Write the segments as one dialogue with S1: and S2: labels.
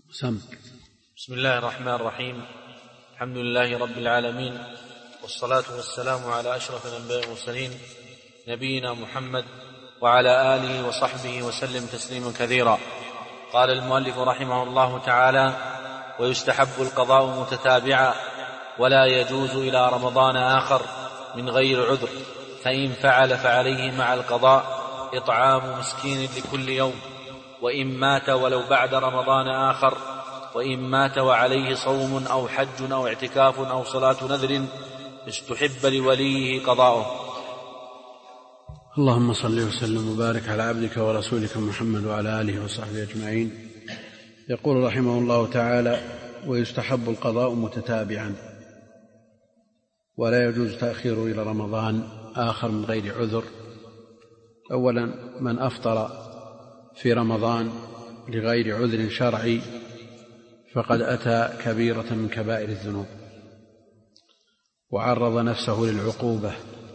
S1: سم.
S2: بسم الله الرحمن الرحيم. الحمد لله رب العالمين، والصلاة والسلام على أشرف الأنبياء والمرسلين نبينا محمد وعلى آله وصحبه وسلم تسليما كثيرا. قال المؤلف رحمه الله تعالى: ويستحب القضاء متتابعا، ولا يجوز إلى رمضان آخر من غير عذر، فإن فعل فعليه مع القضاء إطعام مسكين لكل يوم، وإن مات ولو بعد رمضان آخر، وإن مات وعليه صوم أو حج أو اعتكاف أو صلاة نذر استحب لوليه قضاؤه.
S1: اللهم صل وسلم وبارك على عبدك ورسولك محمد وعلى آله وصحبه أجمعين. يقول رحمه الله تعالى: ويستحب القضاء متتابعا، ولا يجوز تأخيره إلى رمضان آخر من غير عذر. أولا، من أفطر في رمضان لغير عذر شرعي فقد أتى كبيرة من كبائر الذنوب وعرض نفسه للعقوبة،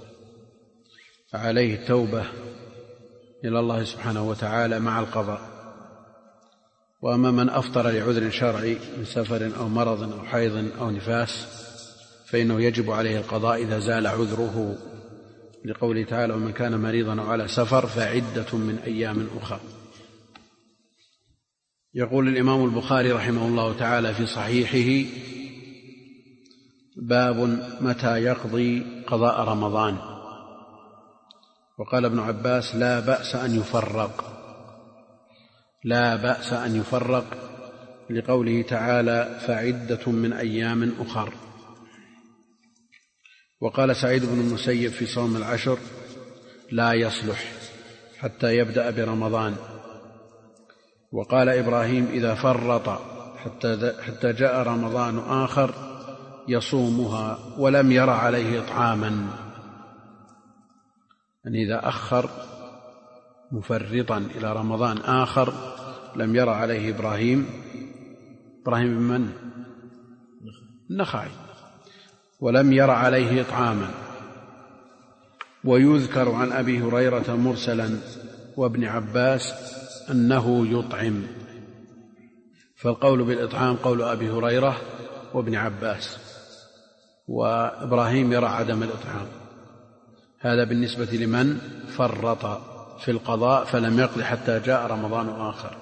S1: فعليه التوبة إلى الله سبحانه وتعالى مع القضاء. وأما من أفطر لعذر شرعي من سفر أو مرض أو حيض أو نفاس فإنه يجب عليه القضاء إذا زال عذره، لقوله تعالى: ومن كان مريضا أو على سفر فعدة من أيام أخرى. يقول الإمام البخاري رحمه الله تعالى في صحيحه: باب متى يقضي قضاء رمضان. وقال ابن عباس: لا بأس أن يفرق، لقوله تعالى: فعدة من أيام أخر. وقال سعيد بن المسيب في صوم العشر: لا يصلح حتى يبدأ برمضان. وقال إبراهيم: إذا فرط حتى جاء رمضان آخر يصومها ولم ير عليه إطعاما. يعني إذا أخر مفرطا إلى رمضان آخر لم ير عليه إبراهيم بن من؟ النخعي، ولم ير عليه إطعاما. ويذكر عن أبي هريرة مرسلا وابن عباس أنه يطعم، فالقول بالإطعام قول أبي هريرة وابن عباس، وإبراهيم يرى عدم الإطعام. هذا بالنسبة لمن فرط في القضاء فلم يقض حتى جاء رمضان آخر.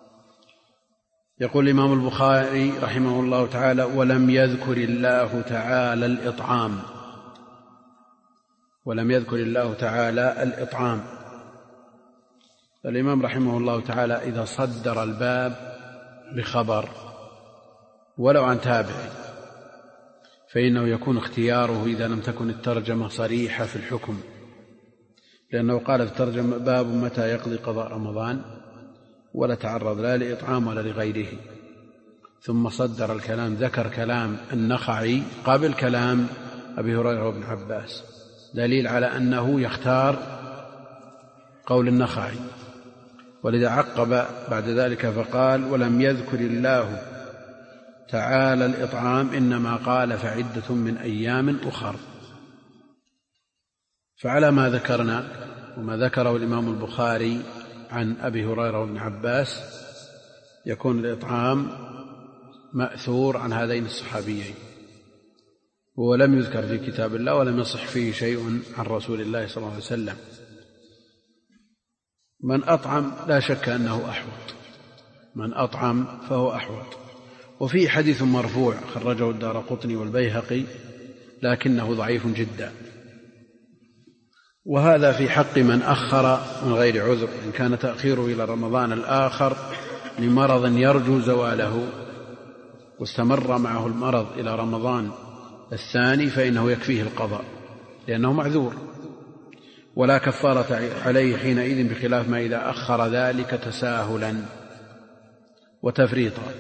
S1: يقول الإمام البخاري رحمه الله تعالى: ولم يذكر الله تعالى الإطعام. الإمام رحمه الله تعالى إذا صدر الباب بخبر ولو عن تابع فإنه يكون اختياره إذا لم تكن الترجمة صريحة في الحكم، لأنه قال في الترجمة: باب متى يقضي قضاء رمضان، ولا تعرض لا لإطعام ولا لغيره. ثم صدر الكلام، ذكر كلام النخعي قبل كلام أبي هريرة وابن عباس، دليل على أنه يختار قول النخعي. ولذا عقب بعد ذلك فقال: ولم يذكر الله تعالى الإطعام، إنما قال فعدة من أيام أخر. فعلى ما ذكرنا وما ذكره الإمام البخاري عن أبي هريرة وابن عباس يكون الإطعام مأثور عن هذين الصحابيين، ولم يذكر في كتاب الله ولم يصح فيه شيء عن رسول الله صلى الله عليه وسلم. من أطعم لا شك أنه أحوط، من أطعم فهو أحوط. وفي حديث مرفوع خرجه الدارقطني والبيهقي لكنه ضعيف جدا، وهذا في حق من أخر من غير عذر، إن كان تأخيره إلى رمضان الآخر لمرض يرجو زواله واستمر معه المرض إلى رمضان الثاني فإنه يكفيه القضاء لأنه معذور، ولا كفارة عليه حينئذ، بخلاف ما إذا أخر ذلك تساهلا وتفريطا.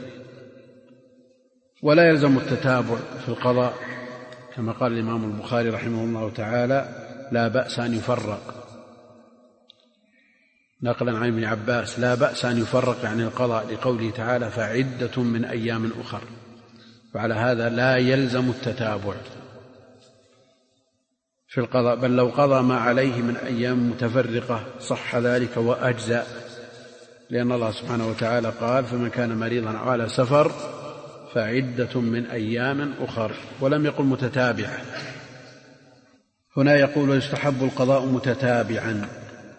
S1: ولا يلزم التتابع في القضاء، كما قال الإمام البخاري رحمه الله تعالى: لا بأس أن يفرق، نقلا عن ابن عباس: لا بأس أن يفرق عن القضاء، لقوله تعالى: فعدة من أيام أخر. فعلى هذا لا يلزم التتابع في القضاء، بل لو قضى ما عليه من أيام متفرقة صح ذلك وأجزأ، لأن الله سبحانه وتعالى قال فمن كان مريضا أو على سفر فعدة من أيام أخر، ولم يقل متتابعة. هنا يقول ويستحب القضاء متتابعا،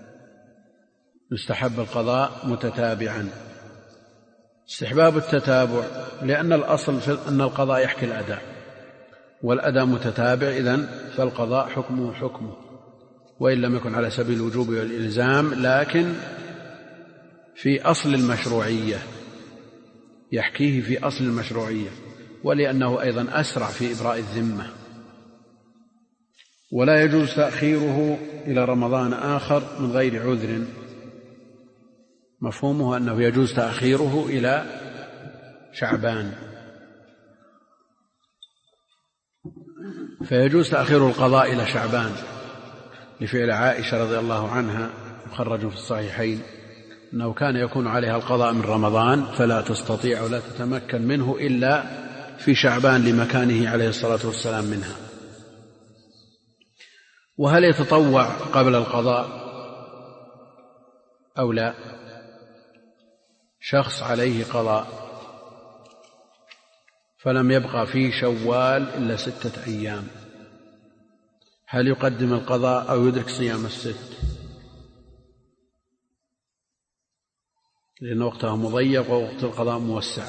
S1: يستحب القضاء متتابعا. استحباب التتابع لأن الأصل أن القضاء يحكي الأداء، والأداء متتابع، إذن فالقضاء حكمه حكمه، وإن لم يكن على سبيل الوجوب والإلزام، لكن في أصل المشروعية، يحكيه في أصل المشروعية، ولأنه أيضا أسرع في إبراء الذمة. ولا يجوز تأخيره إلى رمضان آخر من غير عذر. مفهومه أنه يجوز تأخيره إلى شعبان، فيجوز تأخير القضاء إلى شعبان لفعل عائشة رضي الله عنها مخرج في الصحيحين أنه كان يكون عليها القضاء من رمضان فلا تستطيع ولا تتمكن منه إلا في شعبان لمكانه عليه الصلاة والسلام منها. وهل يتطوع قبل القضاء أو لا؟ شخص عليه قضاء فلم يبقى في شوال إلا 6 أيام، هل يقدم القضاء أو يدرك صيام ال6؟ لأن وقتها مضيق ووقت القضاء موسع.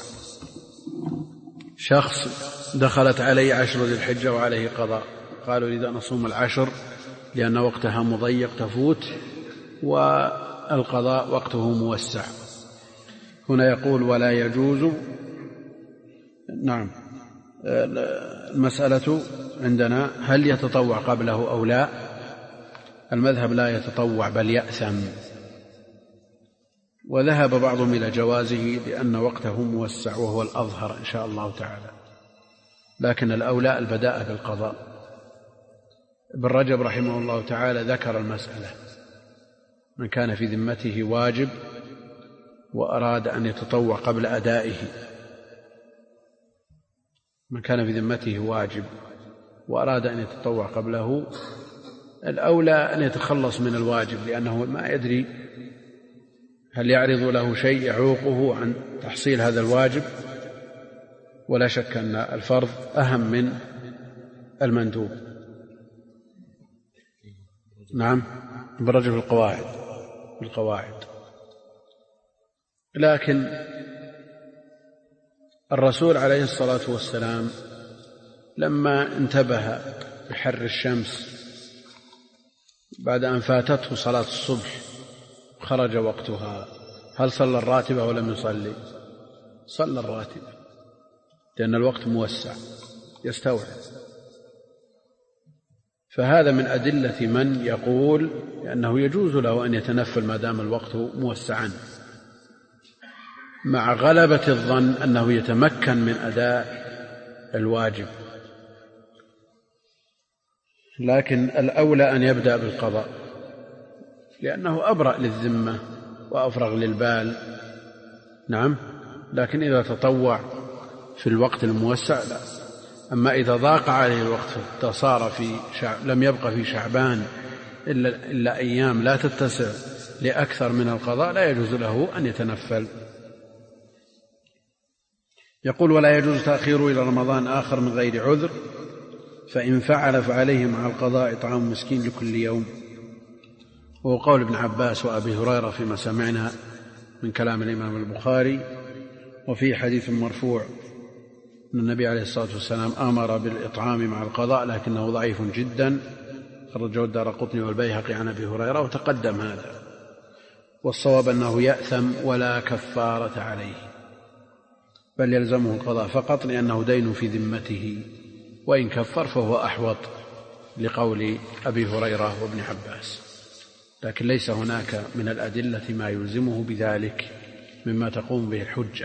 S1: شخص دخلت عليه 10 ذي الحجة وعليه قضاء، قالوا إذا نصوم 10 لأن وقتها مضيق تفوت والقضاء وقته موسع. هنا يقول ولا يجوز. نعم، المسألة عندنا هل يتطوع قبله أو لا؟ المذهب لا يتطوع بل يأثم، وذهب بعضهم إلى جوازه لأن وقته موسع وهو الأظهر إن شاء الله تعالى، لكن الأولى البداء بالقضاء. ابن رجب رحمه الله تعالى ذكر المسألة: من كان في ذمته واجب وأراد أن يتطوع قبل أدائه، من كان في ذمته واجب وأراد أن يتطوع قبله، الأولى أن يتخلص من الواجب، لأنه ما يدري هل يعرض له شيء يعوقه عن تحصيل هذا الواجب، ولا شك أن الفرض أهم من المندوب. نعم، برجل القواعد. لكن الرسول عليه الصلاة والسلام لما انتبه بحر الشمس بعد أن فاتته صلاة الصبح خرج وقتها، هل صلى الراتبة ولم يصلي؟ صلى الراتبة، لأن الوقت موسع يستوعب. فهذا من أدلة من يقول أنه يجوز له أن يتنفل ما دام الوقت موسعا، مع غلبة الظن أنه يتمكن من أداء الواجب. لكن الأولى أن يبدأ بالقضاء لأنه أبرأ للذمة وأفرغ للبال. نعم، لكن إذا تطوع في الوقت الموسع لا. أما إذا ضاق عليه الوقت صار لم يبقى في شعبان إلا أيام لا تتسع لأكثر من القضاء، لا يجوز له أن يتنفل. يقول ولا يجوز تأخيره إلى رمضان آخر من غير عذر، فإن فعل فعليه مع القضاء إطعام مسكين لكل يوم. وهو قول ابن عباس وأبي هريرة فيما سمعنا من كلام الإمام البخاري. وفي حديث مرفوع أن النبي عليه الصلاة والسلام أمر بالإطعام مع القضاء، لكنه ضعيف جدا، خرجه الدارقطني والبيهقي عن أبي هريرة وتقدم هذا. والصواب أنه يأثم ولا كفارة عليه، بل يلزمه القضاء فقط لأنه دين في ذمته، وإن كفر فهو أحوط لقول أبي هريرة وابن عباس. لكن ليس هناك من الأدلة ما يلزمه بذلك مما تقوم به الحجة.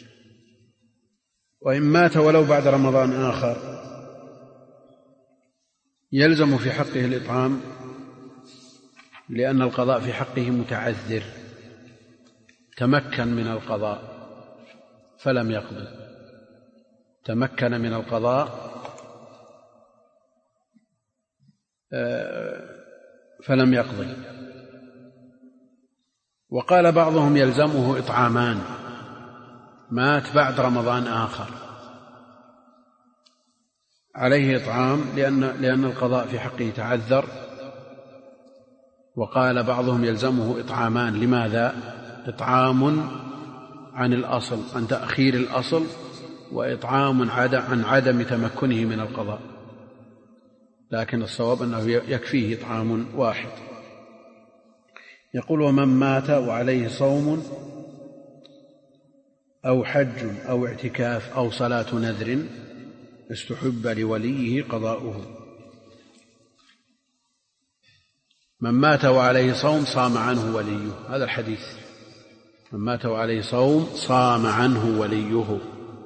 S1: وإن مات ولو بعد رمضان آخر يلزم في حقه الإطعام، لأن القضاء في حقه متعذر، تمكن من القضاء فلم يقضي، تمكن من القضاء فلم يقضي. وقال بعضهم يلزمه إطعامان، مات بعد رمضان آخر عليه إطعام لأن القضاء في حقه تعذر. وقال بعضهم يلزمه إطعامان، لماذا؟ إطعام عن الأصل، عن تأخير الأصل، وإطعام عن عدم تمكنه من القضاء، لكن الصواب أنه يكفيه إطعام واحد. يقول: ومن مات وعليه صوم أو حج أو اعتكاف أو صلاة نذر استحب لوليه قضاؤه. من مات وعليه صوم صام عنه وليه، هذا الحديث: من مات وعليه صوم صام عنه وليه.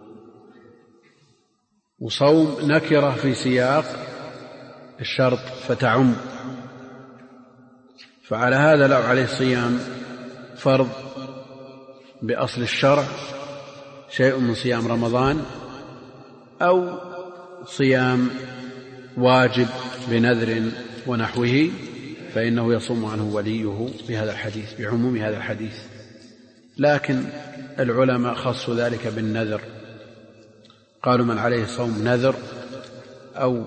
S1: وصوم نكرة في سياق الشرط فتعم، فعلى هذا لو عليه صيام فرض بأصل الشرع، شيء من صيام رمضان، أو صيام واجب بنذر ونحوه، فإنه يصوم عنه وليه بهذا الحديث، بعموم هذا الحديث. لكن العلماء خصوا ذلك بالنذر، قالوا: من عليه صوم نذر أو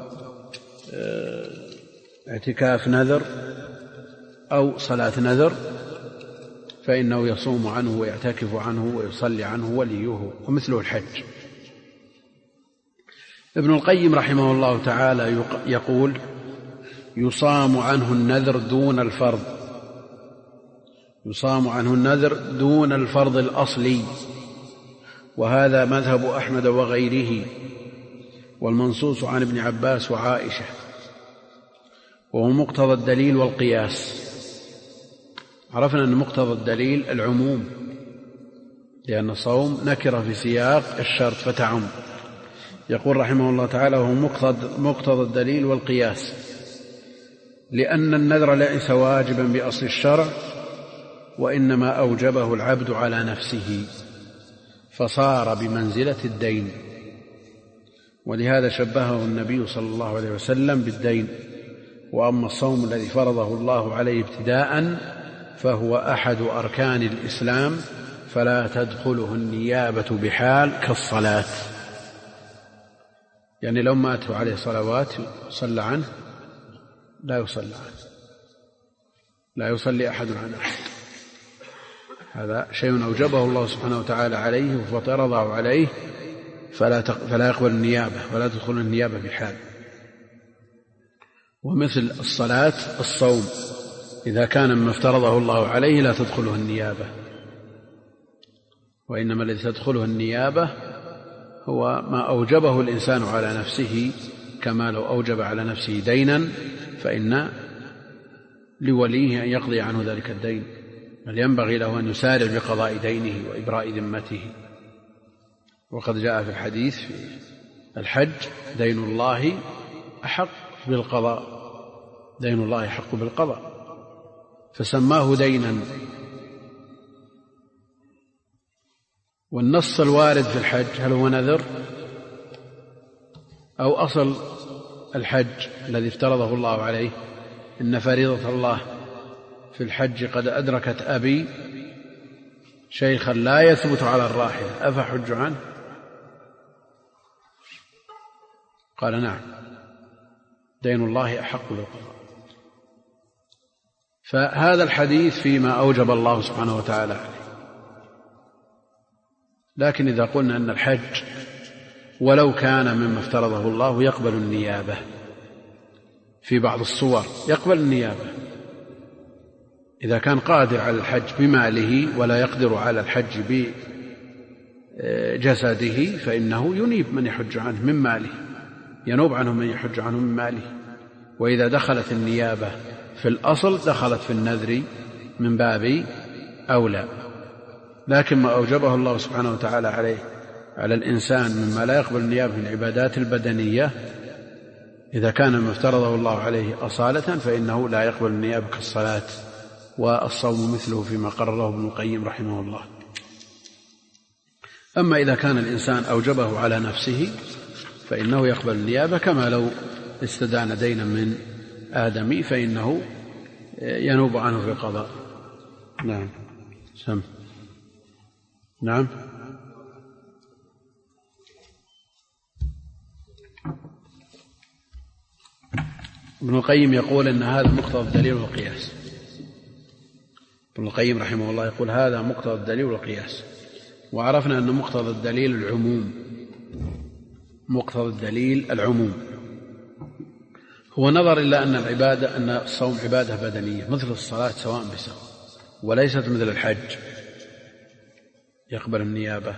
S1: اعتكاف نذر أو صلاة نذر فإنه يصوم عنه ويعتكف عنه ويصلي عنه وليه، ومثله الحج. ابن القيم رحمه الله تعالى يقول: يصام عنه النذر دون الفرض، يصام عنه النذر دون الفرض الأصلي، وهذا مذهب أحمد وغيره، والمنصوص عن ابن عباس وعائشة، وهو مقتضى الدليل والقياس. عرفنا أن مقتضى الدليل العموم، لأن الصوم نكر في سياق الشرط فتعم. يقول رحمه الله تعالى: وهو مقتضى الدليل والقياس، لأن النذر ليس واجبا بأصل الشرع، وإنما أوجبه العبد على نفسه، فصار بمنزلة الدين، ولهذا شبهه النبي صلى الله عليه وسلم بالدين. وأما الصوم الذي فرضه الله عليه ابتداء فهو أحد أركان الإسلام، فلا تدخله النيابة بحال كالصلاة. يعني لو مات عليه صلوات صلى عنه لا يصلى عنه، لا يصلي أحد عن أحد، هذا شيء أوجبه الله سبحانه وتعالى عليه وفرضه عليه، فلا يقبل النيابة ولا تدخل النيابة بحال. ومثل الصلاة الصوم، إذا كان مما افترضه الله عليه لا تدخله النيابة، وإنما الذي تدخله النيابة هو ما أوجبه الإنسان على نفسه، كما لو أوجب على نفسه دينا فإن لوليه أن يقضي عنه ذلك الدين، بل ينبغي له أن يسارع بقضاء دينه وإبراء ذمته. وقد جاء في الحديث في الحج: دين الله أحق بالقضاء، دين الله أحق بالقضاء، فسماه دينا. والنص الوارد في الحج هل هو نذر أو أصل الحج الذي افترضه الله عليه؟ إن فريضة الله في الحج قد أدركت أبي شيخا لا يثبت على الراحلة أفحج عنه؟ قال: نعم، دين الله أحق بالقضاء. فهذا الحديث فيما أوجب الله سبحانه وتعالى عليه. لكن إذا قلنا أن الحج ولو كان مما افترضه الله يقبل النيابة في بعض الصور، يقبل النيابة إذا كان قادر على الحج بماله ولا يقدر على الحج بجسده، فإنه ينيب من يحج عنه من ماله، ينوب عنه من يحج عنه من ماله. وإذا دخلت النيابة في الأصل دخلت في النذر من باب أولى. لكن ما أوجبه الله سبحانه وتعالى على الإنسان مما لا يقبل النيابة من العبادات البدنية، إذا كان ما افترضه الله عليه أصالة فإنه لا يقبل النيابة كالصلاة والصوم مثله، فيما قرره ابن القيم رحمه الله. أما إذا كان الإنسان أوجبه على نفسه فإنه يقبل النيابة، كما لو استدان دينا من آدمي فإنه ينوب عنه في القضاء. نعم. سم. نعم. ابن القيم يقول إن هذا مقتضى الدليل والقياس. ابن القيم رحمه الله يقول هذا مقتضى الدليل والقياس، وعرفنا أن مقتضى الدليل العموم. مقتضى الدليل العموم هو نظر إلى أن الصوم عبادة بدنية مثل الصلاة سواء بسواء، وليست مثل الحج يقبل النيابة.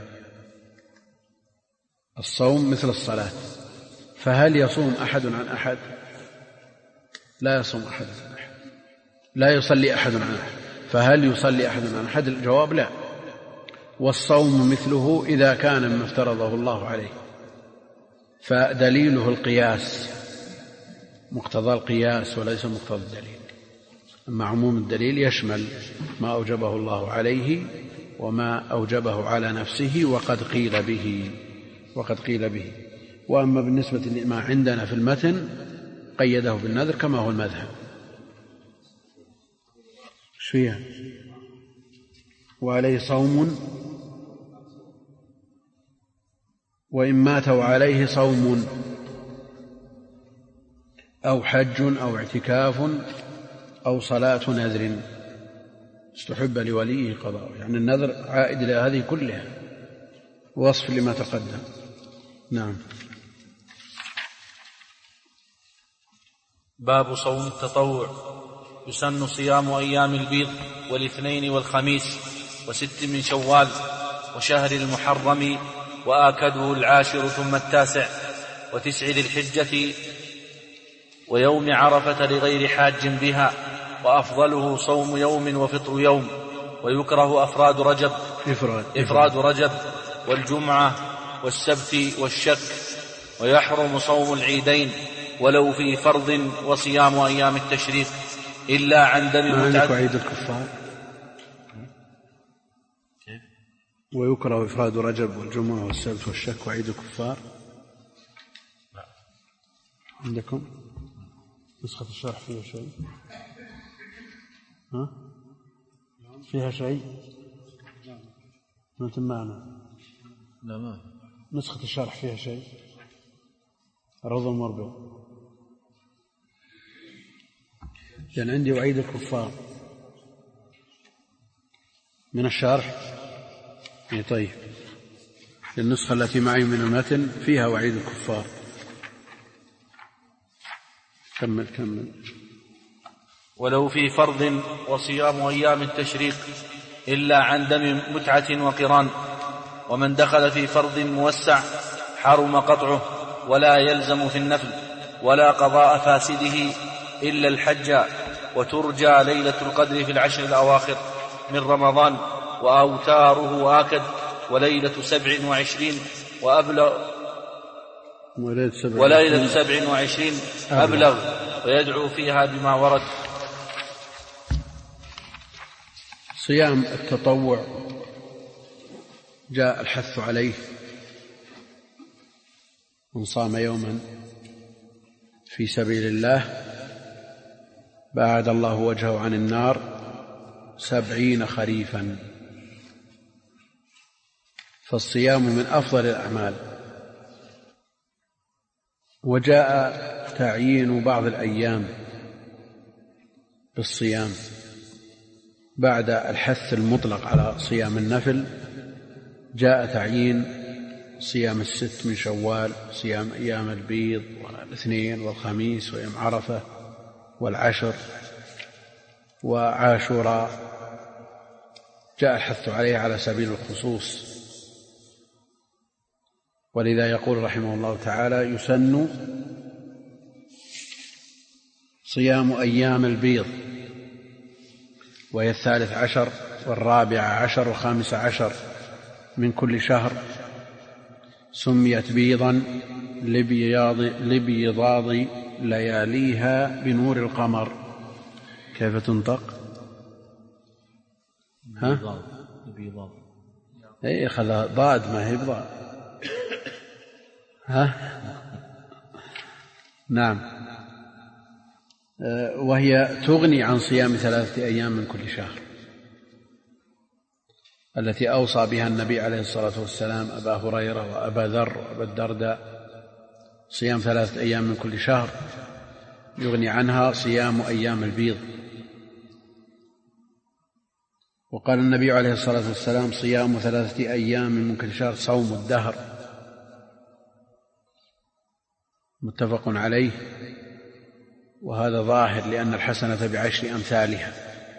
S1: الصوم مثل الصلاة، فهل يصوم أحد عن أحد؟ لا يصوم أحد عن أحد، لا يصلي أحد عن أحد. فهل يصلي أحد عن أحد؟ الجواب لا. والصوم مثله إذا كان مما افترضه الله عليه، فدليله القياس، مقتضى القياس وليس مقتضى الدليل. أما عموم الدليل يشمل ما أوجبه الله عليه وما أوجبه على نفسه وقد قيل به. وأما بالنسبة لما عندنا في المتن قيده بالنذر كما هو المذهب. فيها وعليه صوم وإن مات وعليه صوم أو حج أو اعتكاف أو صلاة نذر استحب لوليه قضاء. يعني النذر عائد إلى هذه كلها، وصف لما تقدم. نعم.
S2: باب صوم التطوع. يسن صيام أيام البيض والاثنين والخميس وست من شوال وشهر المحرم وآكده 10 ثم 9 و9 ذي الحجة ويوم عرفة لغير حاج بها، وأفضله صوم يوم وفطر يوم. ويكره إفراد رجب والجمعة والسبت والشك. ويحرم صوم العيدين ولو في فرض، وصيام أيام التشريق إلا عن دم متعة.
S1: عيد الكفار. ويكره إفراد رجب والجمعة والسبت والشك وعيد الكفار. عندكم نسخة الشرح فيها شيء؟ فيها شيء؟ ما معنا.
S2: لا،
S1: نسخة الشرح فيها شيء؟ روض المربع. يعني عندي وعيد الكفار من الشرح. طيب، النسخة التي معي من المتن فيها وعيد الكفار. كمل.
S2: ولو في فرض، وصيام أيام التشريق إلا عن دم متعة وقران. ومن دخل في فرض موسع حرم قطعه، ولا يلزم في النفل ولا قضاء فاسده إلا الحج. وترجى ليلة القدر في 10 الأواخر من رمضان، وأوتاره آكد. وليلة 27 وليلة 27 أبلغ، ويدعو فيها بما ورد.
S1: صيام التطوع جاء الحث عليه. من صام يوما في سبيل الله باعد الله وجهه عن النار 70 خريفا. فالصيام من أفضل الأعمال. وجاء تعيين بعض الأيام بالصيام بعد الحث المطلق على صيام النفل. جاء تعيين صيام 6 من شوال، صيام أيام البيض والاثنين والخميس ويوم عرفة والعشر وعاشوراء. جاء الحث عليه على سبيل الخصوص. ولذا يقول رحمه الله تعالى: يسن صيام أيام البيض، وهي 13 و14 و15 من كل شهر. سميت بيضا لبيضاض لياليها بنور القمر. كيف تنطق؟ اي خذ ضاد ما هي بضاد. نعم. وهي تغني عن صيام 3 أيام من كل شهر. التي أوصى بها النبي عليه الصلاة والسلام أبا هريرة وأبا ذر وأبا الدرداء، صيام 3 أيام من كل شهر يغني عنها صيام أيام البيض. وقال النبي عليه الصلاة والسلام: صيام 3 أيام من كل شهر صوم الدهر، متفق عليه. وهذا ظاهر لأن الحسنة ب10 أمثالها،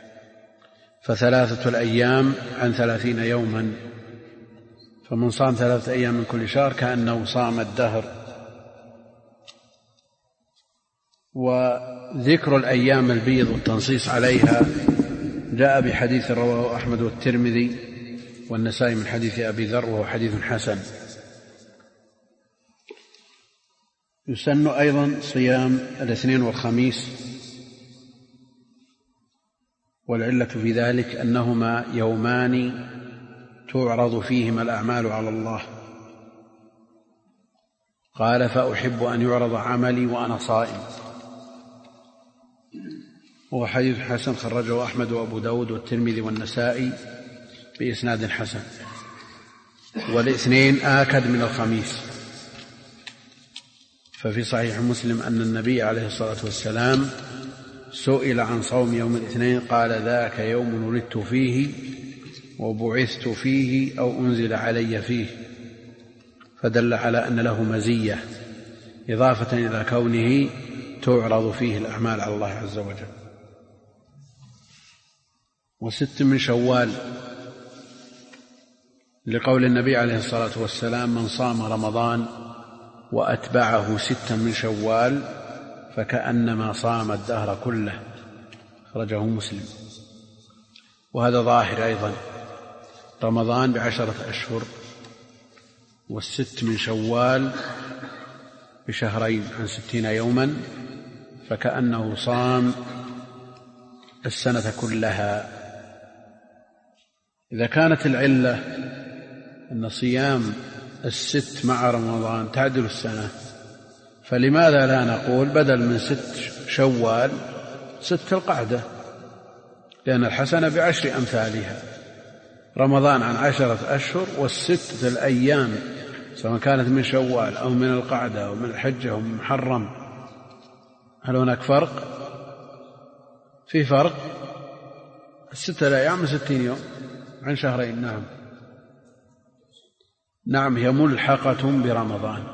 S1: ف3 الأيام عن 30 يوما، فمن صام 3 أيام من كل شهر كأنه صام الدهر. وذكر الأيام البيض والتنصيص عليها جاء بحديث رواه أحمد والترمذي والنسائي من حديث أبي ذر، وهو حديث حسن. يسن أيضا صيام الاثنين والخميس، والعلة في ذلك أنهما يومان تعرض فيهما الأعمال على الله. قال: فأحب أن يعرض عملي وأنا صائم. وهو حديث حسن خرجه أحمد وأبو داود والترمذي والنسائي بإسناد حسن. والاثنين آكد من الخميس، ففي صحيح مسلم أن النبي عليه الصلاة والسلام سئل عن صوم يوم الاثنين قال: ذاك يوم ولدت فيه وبعثت فيه أو أنزل علي فيه، فدل على أن له مزية إضافة إلى كونه تعرض فيه الأعمال على الله عز وجل. 6 من شوال، لقول النبي عليه الصلاة والسلام: من صام رمضان وأتبعه 6 من شوال فكأنما صام الدهر كله، خرجه مسلم. وهذا ظاهر أيضا، رمضان ب10 أشهر، 6 من شوال بشهرين عن 60 يوما، فكأنه صام السنة كلها. إذا كانت العلة أن صيام 6 مع رمضان تعدل السنة، فلماذا لا نقول بدل من 6 شوال 6 القعدة؟ لأن الحسنة ب10 أمثالها. رمضان عن 10 أشهر، والست الأيام سواء كانت من شوال أو من القعدة أو من الحجة أو من محرم، هل هناك فرق؟ في فرق. 6 الأيام من 60 يوم عن شهرين. نعم، هي ملحقة برمضان،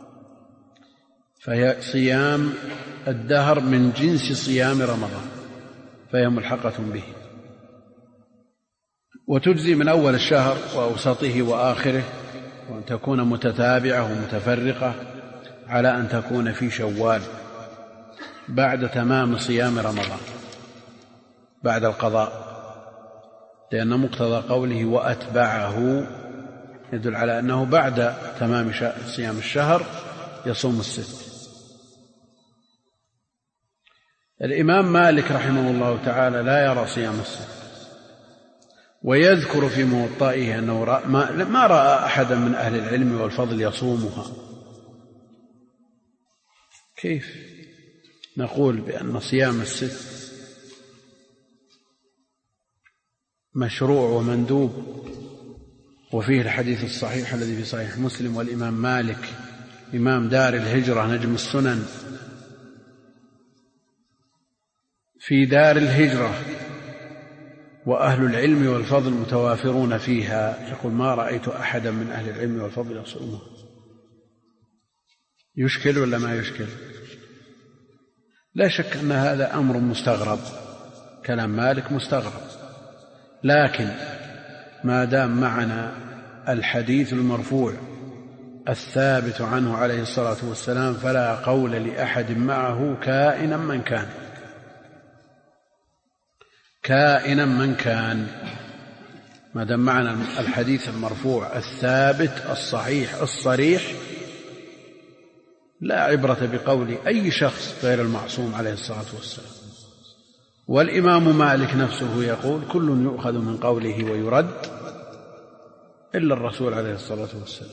S1: فهي صيام الدهر من جنس صيام رمضان، فهي ملحقة به، وتجزي من أول الشهر وأوسطه وآخره، وأن تكون متتابعة ومتفرقة، على أن تكون في شوال بعد تمام صيام رمضان، بعد القضاء، لأن مقتضى قوله وأتبعه يدل على أنه بعد تمام صيام الشهر يصوم 6. الإمام مالك رحمه الله تعالى لا يرى صيام 6، ويذكر في موطئه أنه ما رأى أحدا من أهل العلم والفضل يصومها. كيف نقول بأن صيام 6 مشروع ومندوب؟ وفيه الحديث الصحيح الذي في صحيح مسلم: والإمام مالك إمام دار الهجرة نجم السنن في دار الهجرة، وأهل العلم والفضل متوافرون فيها، يقول: ما رأيت أحدا من أهل العلم والفضل يصومها. يشكل ولا ما يشكل؟ لا شك أن هذا أمر مستغرب، كلام مالك مستغرب، لكن ما دام معنا الحديث المرفوع الثابت عنه عليه الصلاة والسلام فلا قول لأحد معه كائنا من كان، كائنا من كان. ما دام معنا الحديث المرفوع الثابت الصحيح الصريح، لا عبرة بقول أي شخص غير المعصوم عليه الصلاة والسلام. والإمام مالك نفسه يقول: كل يؤخذ من قوله ويرد إلا الرسول عليه الصلاة والسلام.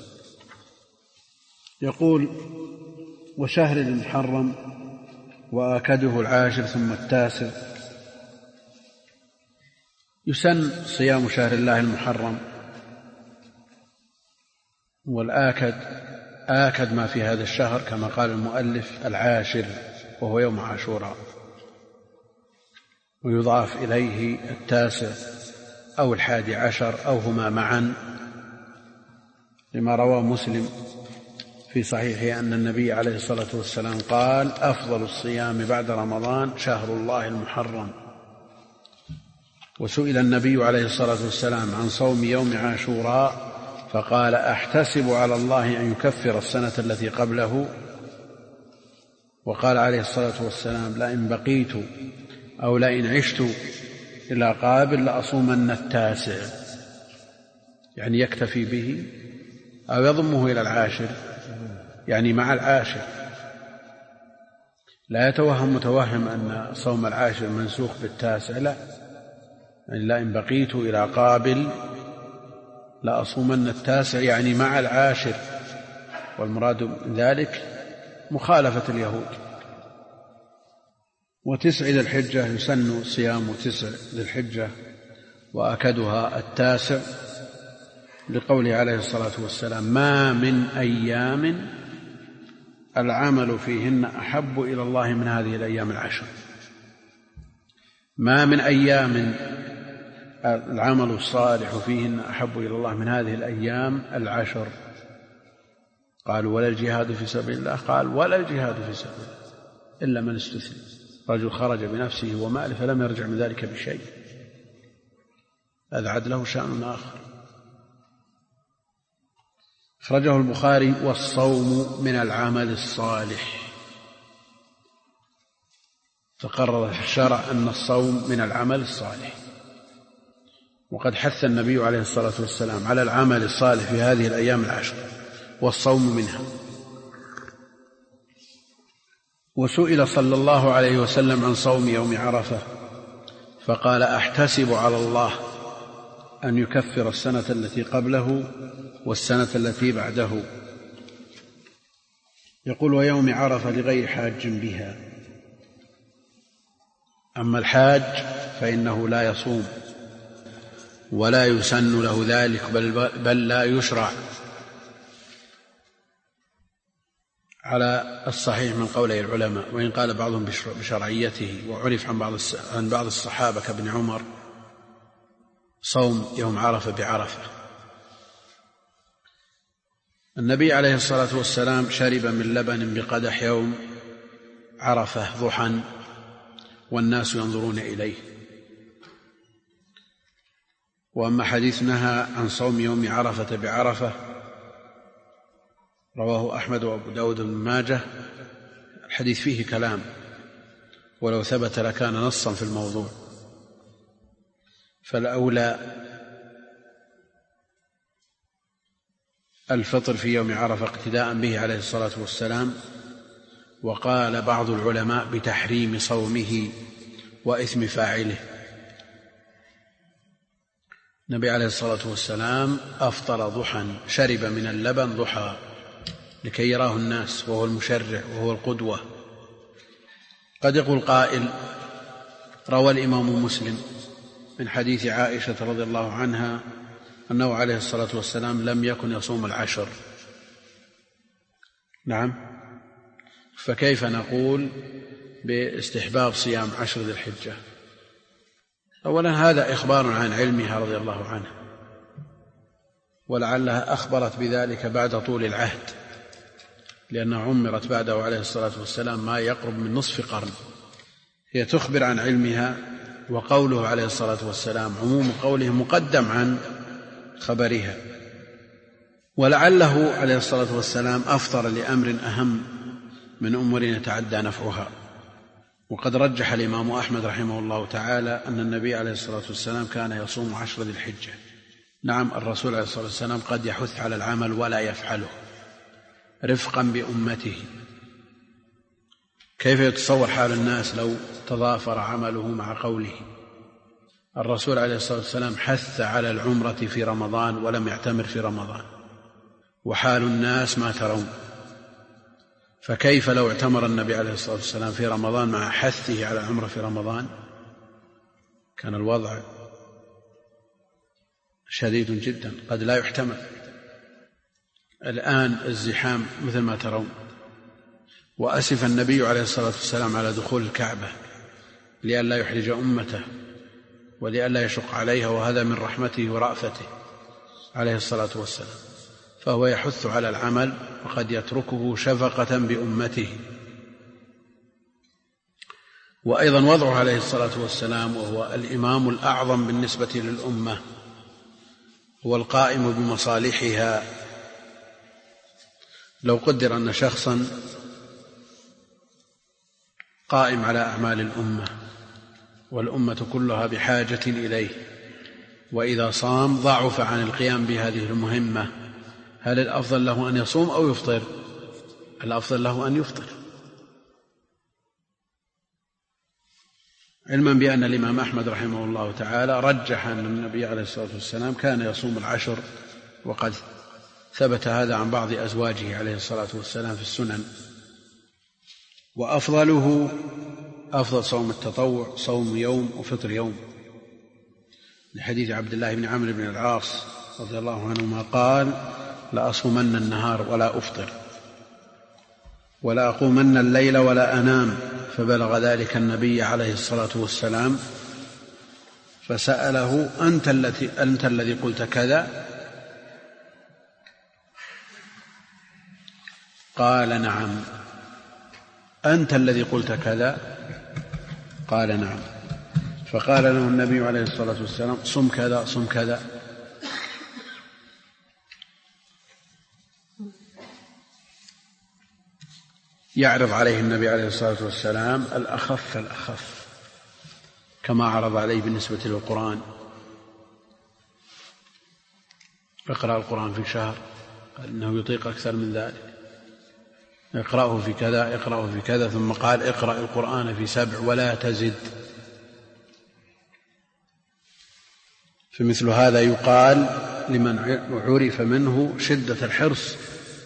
S1: يقول: وشهر المحرم وآكده 10 ثم 9، يسن صيام شهر الله المحرم، آكد ما في هذا الشهر كما قال المؤلف 10 وهو يوم عاشوراء، ويضاف إليه 9 أو 11 أو هما معا، لما رواه مسلم في صحيحه أن النبي عليه الصلاة والسلام قال: أفضل الصيام بعد رمضان شهر الله المحرم. وسئل النبي عليه الصلاة والسلام عن صوم يوم عاشوراء فقال: أحتسب على الله أن يكفر السنة التي قبله. وقال عليه الصلاة والسلام: لئن بقيت أو لئن عشت إلى قابل لأصومن 9، يعني يكتفي به أو يضمه إلى 10، يعني مع 10. لا يتوهم متوهم أن صوم 10 منسوخ 9، لا، يعني لئن بقيت إلى قابل لأصومن 9 يعني مع 10، والمراد من ذلك مخالفة اليهود. و9 ذي الحجة يسن صيام 9 ذي الحجة، وأكدها 9، لقوله عليه الصلاة والسلام: ما من أيام العمل فيهن أحب إلى الله من هذه الأيام 10. ما من أيام العمل الصالح فيهن أحب إلى الله من هذه الأيام 10. قالوا: ولا الجهاد في سبيل الله؟ قال: ولا الجهاد في سبيل الله إلا من استثنى، رجل خرج بنفسه وماله فلم يرجع من ذلك بشيء، هذا عد له شأن آخر. أخرجه البخاري. والصوم من العمل الصالح، تقرر في الشرع أن الصوم من العمل الصالح، وقد حث النبي عليه الصلاة والسلام على العمل الصالح في هذه الأيام 10، والصوم منها. وسئل صلى الله عليه وسلم عن صوم يوم عرفة فقال: أحتسب على الله أن يكفر السنة التي قبله والسنة التي بعده. يقول: ويوم عرفة لغير حاج بها. أما الحاج فإنه لا يصوم ولا يسن له ذلك، بل لا يشرع على الصحيح من قولي العلماء، وإن قال بعضهم بشرعيته. وعرف عن بعض الصحابة كابن عمر صوم يوم عرفة بعرفة. النبي عليه الصلاة والسلام شرب من لبن بقدح يوم عرفة ضحى والناس ينظرون إليه. وأما حديث نهى عن صوم يوم عرفة بعرفة رواه أحمد وأبو داود بن ماجه، الحديث فيه كلام، ولو ثبت لكان نصا في الموضوع. فالأولى الفطر في يوم عرفة اقتداء به عليه الصلاة والسلام. وقال بعض العلماء بتحريم صومه وإثم فاعله. النبي عليه الصلاة والسلام أفطر ضحى، شرب من اللبن ضحى لكي يراه الناس، وهو المشرع وهو القدوة. قد يقول قائل: روى الإمام مسلم من حديث عائشة رضي الله عنها أنه عليه الصلاة والسلام لم يكن يصوم 10. نعم، فكيف نقول باستحباب صيام 10 ذي الحجة؟ أولا هذا إخبار عن علمها رضي الله عنها، ولعلها أخبرت بذلك بعد طول العهد، لأنها عمرت بعده عليه الصلاة والسلام ما يقرب من نصف قرن. هي تخبر عن علمها، وقوله عليه الصلاة والسلام عموم قوله مقدم عن خبرها. ولعله عليه الصلاة والسلام أفطر لأمر أهم من أمور يتعدى نفعها. وقد رجح الإمام أحمد رحمه الله تعالى أن النبي عليه الصلاة والسلام كان يصوم 10 ذي الحجة. نعم، الرسول عليه الصلاة والسلام قد يحث على العمل ولا يفعله رفقا بأمته. كيف يتصور حال الناس لو تضافر عمله مع قوله؟ الرسول عليه الصلاة والسلام حث على العمرة في رمضان ولم يعتمر في رمضان، وحال الناس ما ترون. فكيف لو اعتمر النبي عليه الصلاة والسلام في رمضان مع حثه على العمرة في رمضان؟ كان الوضع شديد جدا قد لا يحتمل. الآن الزحام مثل ما ترون، وأسف النبي عليه الصلاة والسلام على دخول الكعبة لئلا يحرج أمته ولئلا يشق عليها، وهذا من رحمته ورأفته عليه الصلاة والسلام، فهو يحث على العمل وقد يتركه شفقة بأمته. وأيضا وضعه عليه الصلاة والسلام وهو الإمام الأعظم بالنسبة للأمة، هو القائم بمصالحها. لو قدر أن شخصا قائم على أعمال الأمة والأمة كلها بحاجة إليه، وإذا صام ضعف عن القيام بهذه المهمة، هل الأفضل له أن يصوم أو يفطر؟ الأفضل له أن يفطر، علما بأن الإمام أحمد رحمه الله تعالى رجح أن النبي عليه الصلاة والسلام كان يصوم العشر، وقد ثبت هذا عن بعض أزواجه عليه الصلاة والسلام في السنن. وأفضله أفضل صوم التطوع صوم يوم وفطر يوم، لحديث عبد الله بن عمرو بن العاص رضي الله عنهما قال: لأصومن النهار ولا أفطر ولا أقومن الليل ولا أنام. فبلغ ذلك النبي عليه الصلاة والسلام فسأله: أنت الذي قلت كذا؟ قال: نعم. أنت الذي قلت كذا؟ قال: نعم. فقال له النبي عليه الصلاة والسلام: صم كذا صم كذا. يعرض عليه النبي عليه الصلاة والسلام الأخف فالأخف، كما عرض عليه بالنسبة للقرآن: اقرأ القرآن في شهر، قال إنه يطيق أكثر من ذلك. اقرأه في كذا اقرأه في كذا، ثم قال: اقرأ القرآن في 7 ولا تزد. فمثل هذا يقال لمن عرف منه شدة الحرص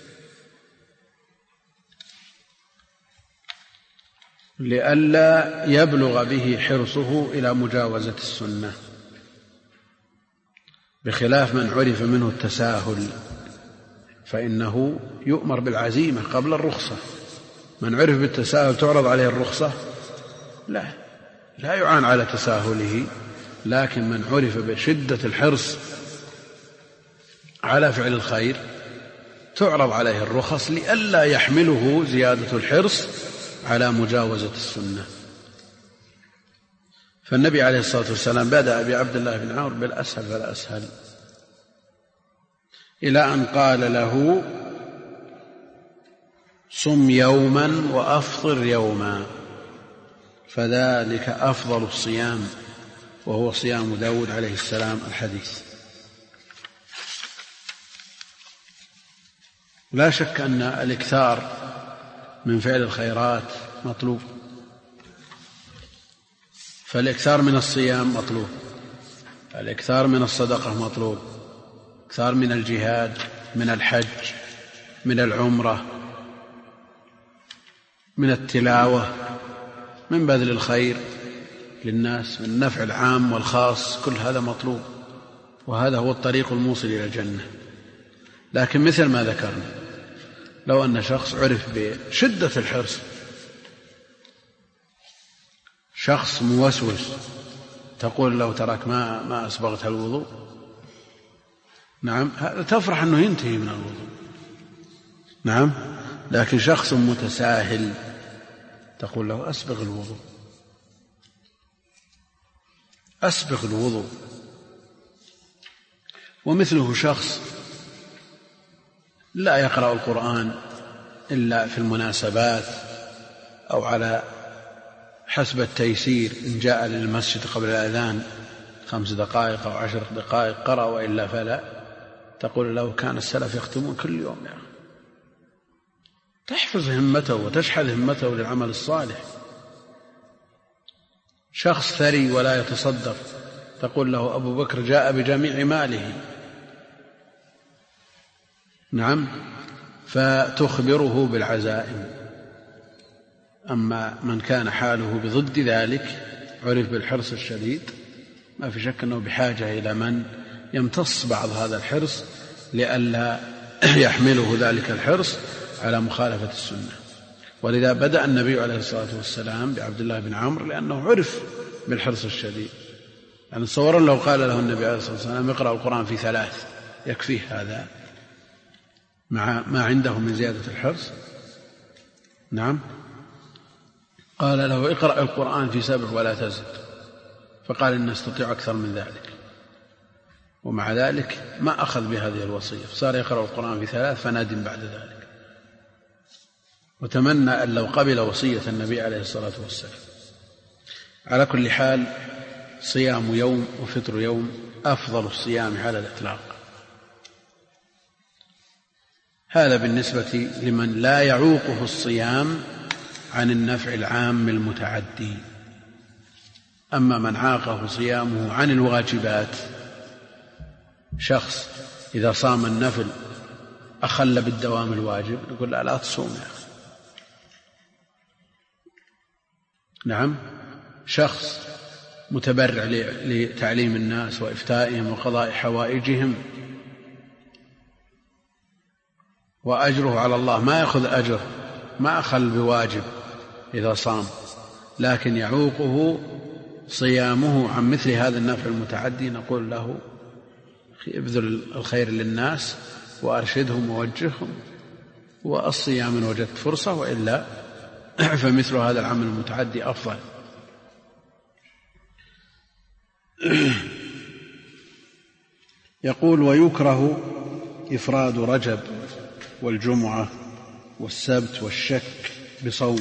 S1: لئلا يبلغ به حرصه إلى مجاوزة السنة، بخلاف من عرف منه التساهل فإنه يؤمر بالعزيمة قبل الرخصة. من عرف بالتساهل تعرض عليه الرخصة، لا يعان على تساهله، لكن من عرف بشدة الحرص على فعل الخير تعرض عليه الرخص لئلا يحمله زيادة الحرص على مجاوزة السنة. فالنبي عليه الصلاة والسلام بدأ بعبد الله بن عمرو بالأسهل فالأسهل، إلى أن قال له: صم يوما وأفطر يوما، فذلك أفضل الصيام، وهو صيام داود عليه السلام. الحديث. لا شك أن الإكثار من فعل الخيرات مطلوب، فالإكثار من الصيام مطلوب، الإكثار من الصدقة مطلوب، الإكثار من الجهاد، من الحج، من العمرة، من التلاوة، من بذل الخير للناس، من النفع العام والخاص، كل هذا مطلوب، وهذا هو الطريق الموصل إلى الجنة. لكن مثل ما ذكرنا، لو أن شخص عرف بشدة الحرص، شخص موسوس تقول له: تراك ما أسبغت الوضوء، نعم، تفرح أنه ينتهي من الوضوء، نعم، لكن شخص متساهل تقول له: أسبغ الوضوء، أسبغ الوضوء. ومثله شخص لا يقرأ القرآن إلا في المناسبات أو على حسب التيسير، إن جاء للمسجد قبل الأذان 5 دقائق أو 10 دقائق قرأ، وإلا فلا. تقول له: كان السلف يختمون كل يوم يا أخي. تحفظ همته وتشحذ همته للعمل الصالح. شخص ثري ولا يتصدق، تقول له: أبو بكر جاء بجميع ماله، نعم، فتخبره بالعزائم. أما من كان حاله بضد ذلك، عرف بالحرص الشديد، ما في شك أنه بحاجة إلى من يمتص بعض هذا الحرص لئلا يحمله ذلك الحرص على مخالفة السنة. ولذا بدأ النبي عليه الصلاة والسلام بعبد الله بن عمرو لأنه عرف بالحرص الشديد. يعني تصورا لو قال له النبي عليه الصلاة والسلام اقرأ القرآن في 3 يكفيه هذا مع ما عنده من زيادة الحرص. نعم. قال له اقرأ القرآن في 7 ولا تزد، فقال إن أستطيع أكثر من ذلك، ومع ذلك ما أخذ بهذه الوصية، فصار يقرأ القرآن في 3 فندم بعد ذلك، وتمنى أن لو قبل وصية النبي عليه الصلاة والسلام. على كل حال صيام يوم وفطر يوم أفضل الصيام على الإطلاق. هذا بالنسبة لمن لا يعوقه الصيام عن النفع العام المتعدي. أما من عاقه صيامه عن الواجبات، شخص إذا صام النفل أخل بالدوام الواجب، نقول لا تصوم يا أخي. نعم. شخص متبرع لتعليم الناس وإفتائهم وقضاء حوائجهم وأجره على الله، ما يأخذ أجر، ما أخل بواجب إذا صام، لكن يعوقه صيامه عن مثل هذا النفع المتعدي، نقول له ابذل الخير للناس وأرشدهم ووجههم، والصيام إن وجدت فرصة، وإلا فمثل هذا العمل المتعدي أفضل. يقول ويكره إفراد رجب والجمعة والسبت والشك بصوم.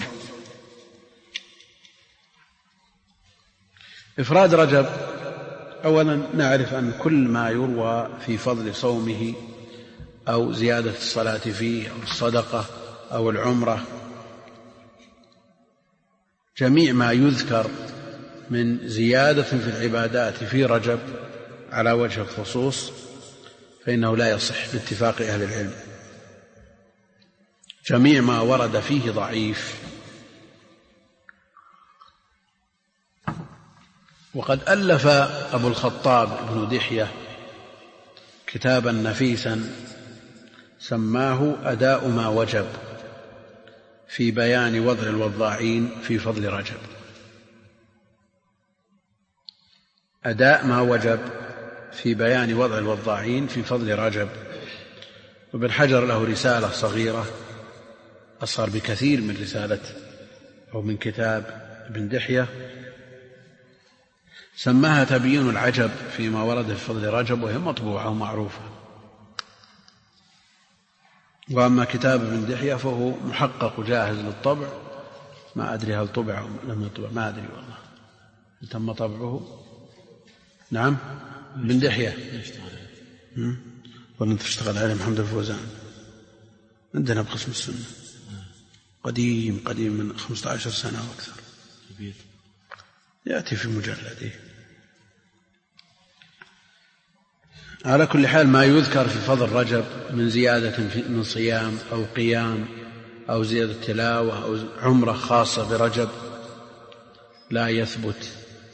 S1: إفراد رجب، أولا نعرف أن كل ما يروى في فضل صومه أو زيادة الصلاة فيه أو الصدقة أو العمرة، جميع ما يذكر من زيادة في العبادات في رجب على وجه الخصوص فإنه لا يصح باتفاق أهل العلم. جميع ما ورد فيه ضعيف. وقد ألف أبو الخطاب بن دحية كتابا نفيسا سماه أداء ما وجب في بيان وضع الوضاعين في فضل رجب. أداء ما وجب في بيان وضع الوضاعين في فضل رجب. وابن حجر له رسالة صغيرة أصغر بكثير من رسالة أو من كتاب ابن دحية سماها تبيين العجب فيما ورد في فضل رجب، وهي مطبوعة ومعروفة. وأما كتاب ابن دحية فهو محقق جاهز للطبع، ما أدري هل طبع أو لم يطبع، ما أدري والله، تم طبعه. نعم. ابن دحية ولا تشتغل عليه محمد الفوزان عندنا بقسم السنة، قديم من 15 سنة وأكثر، يأتي في مجلده. على كل حال ما يذكر في فضل رجب من زيادة من صيام أو قيام أو زيادة تلاوة أو عمرة خاصة برجب لا يثبت.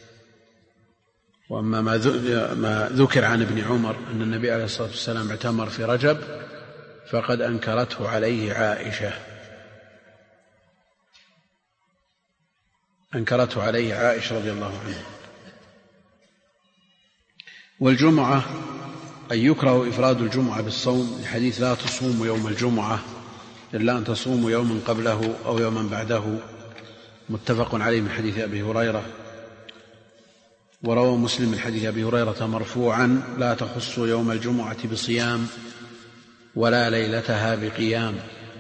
S1: وأما ما ذكر عن ابن عمر أن النبي عليه الصلاة والسلام اعتمر في رجب فقد أنكرته عليه عائشة، أنكرته عليه عائشة رضي الله عنها. والجمعة أن يكره إفراد الجمعة بالصوم لحديث لا تصوموا يوم الجمعة إلا أن تصوموا يوما قبله أو يوما بعده، متفق عليه من حديث أبي هريرة. وروى مسلم من حديث أبي هريرة مرفوعا لا تخصوا يوم الجمعة بصيام ولا ليلتها بقيام.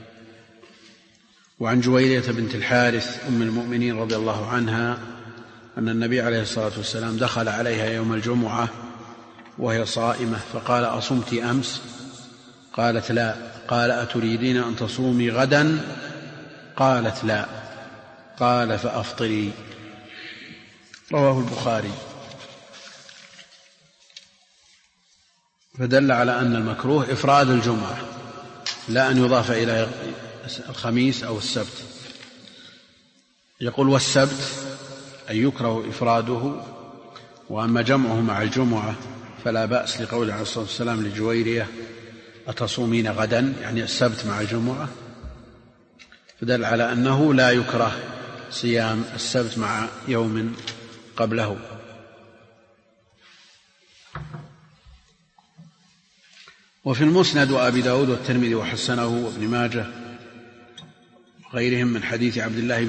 S1: وعن جويرية بنت الحارث أم المؤمنين رضي الله عنها أن النبي عليه الصلاة والسلام دخل عليها يوم الجمعة وهي صائمة فقال أصمت أمس؟ قالت لا. قال أتريدين أن تصومي غدا؟ قالت لا. قال فأفطري. رواه البخاري. فدل على أن المكروه إفراد الجمعة لا أن يضاف إلى الخميس أو السبت. يقول والسبت أن يكره إفراده، وأما جمعه مع الجمعة فلا بأس لقوله عليه الصلاة والسلام لجويرية أتصومين غدا، يعني السبت مع الجمعة، فدل على أنه لا يكره صيام السبت مع يوم قبله. وفي المسند وأبي داود والترمذي وحسنه وابن ماجه وغيرهم من حديث عبد الله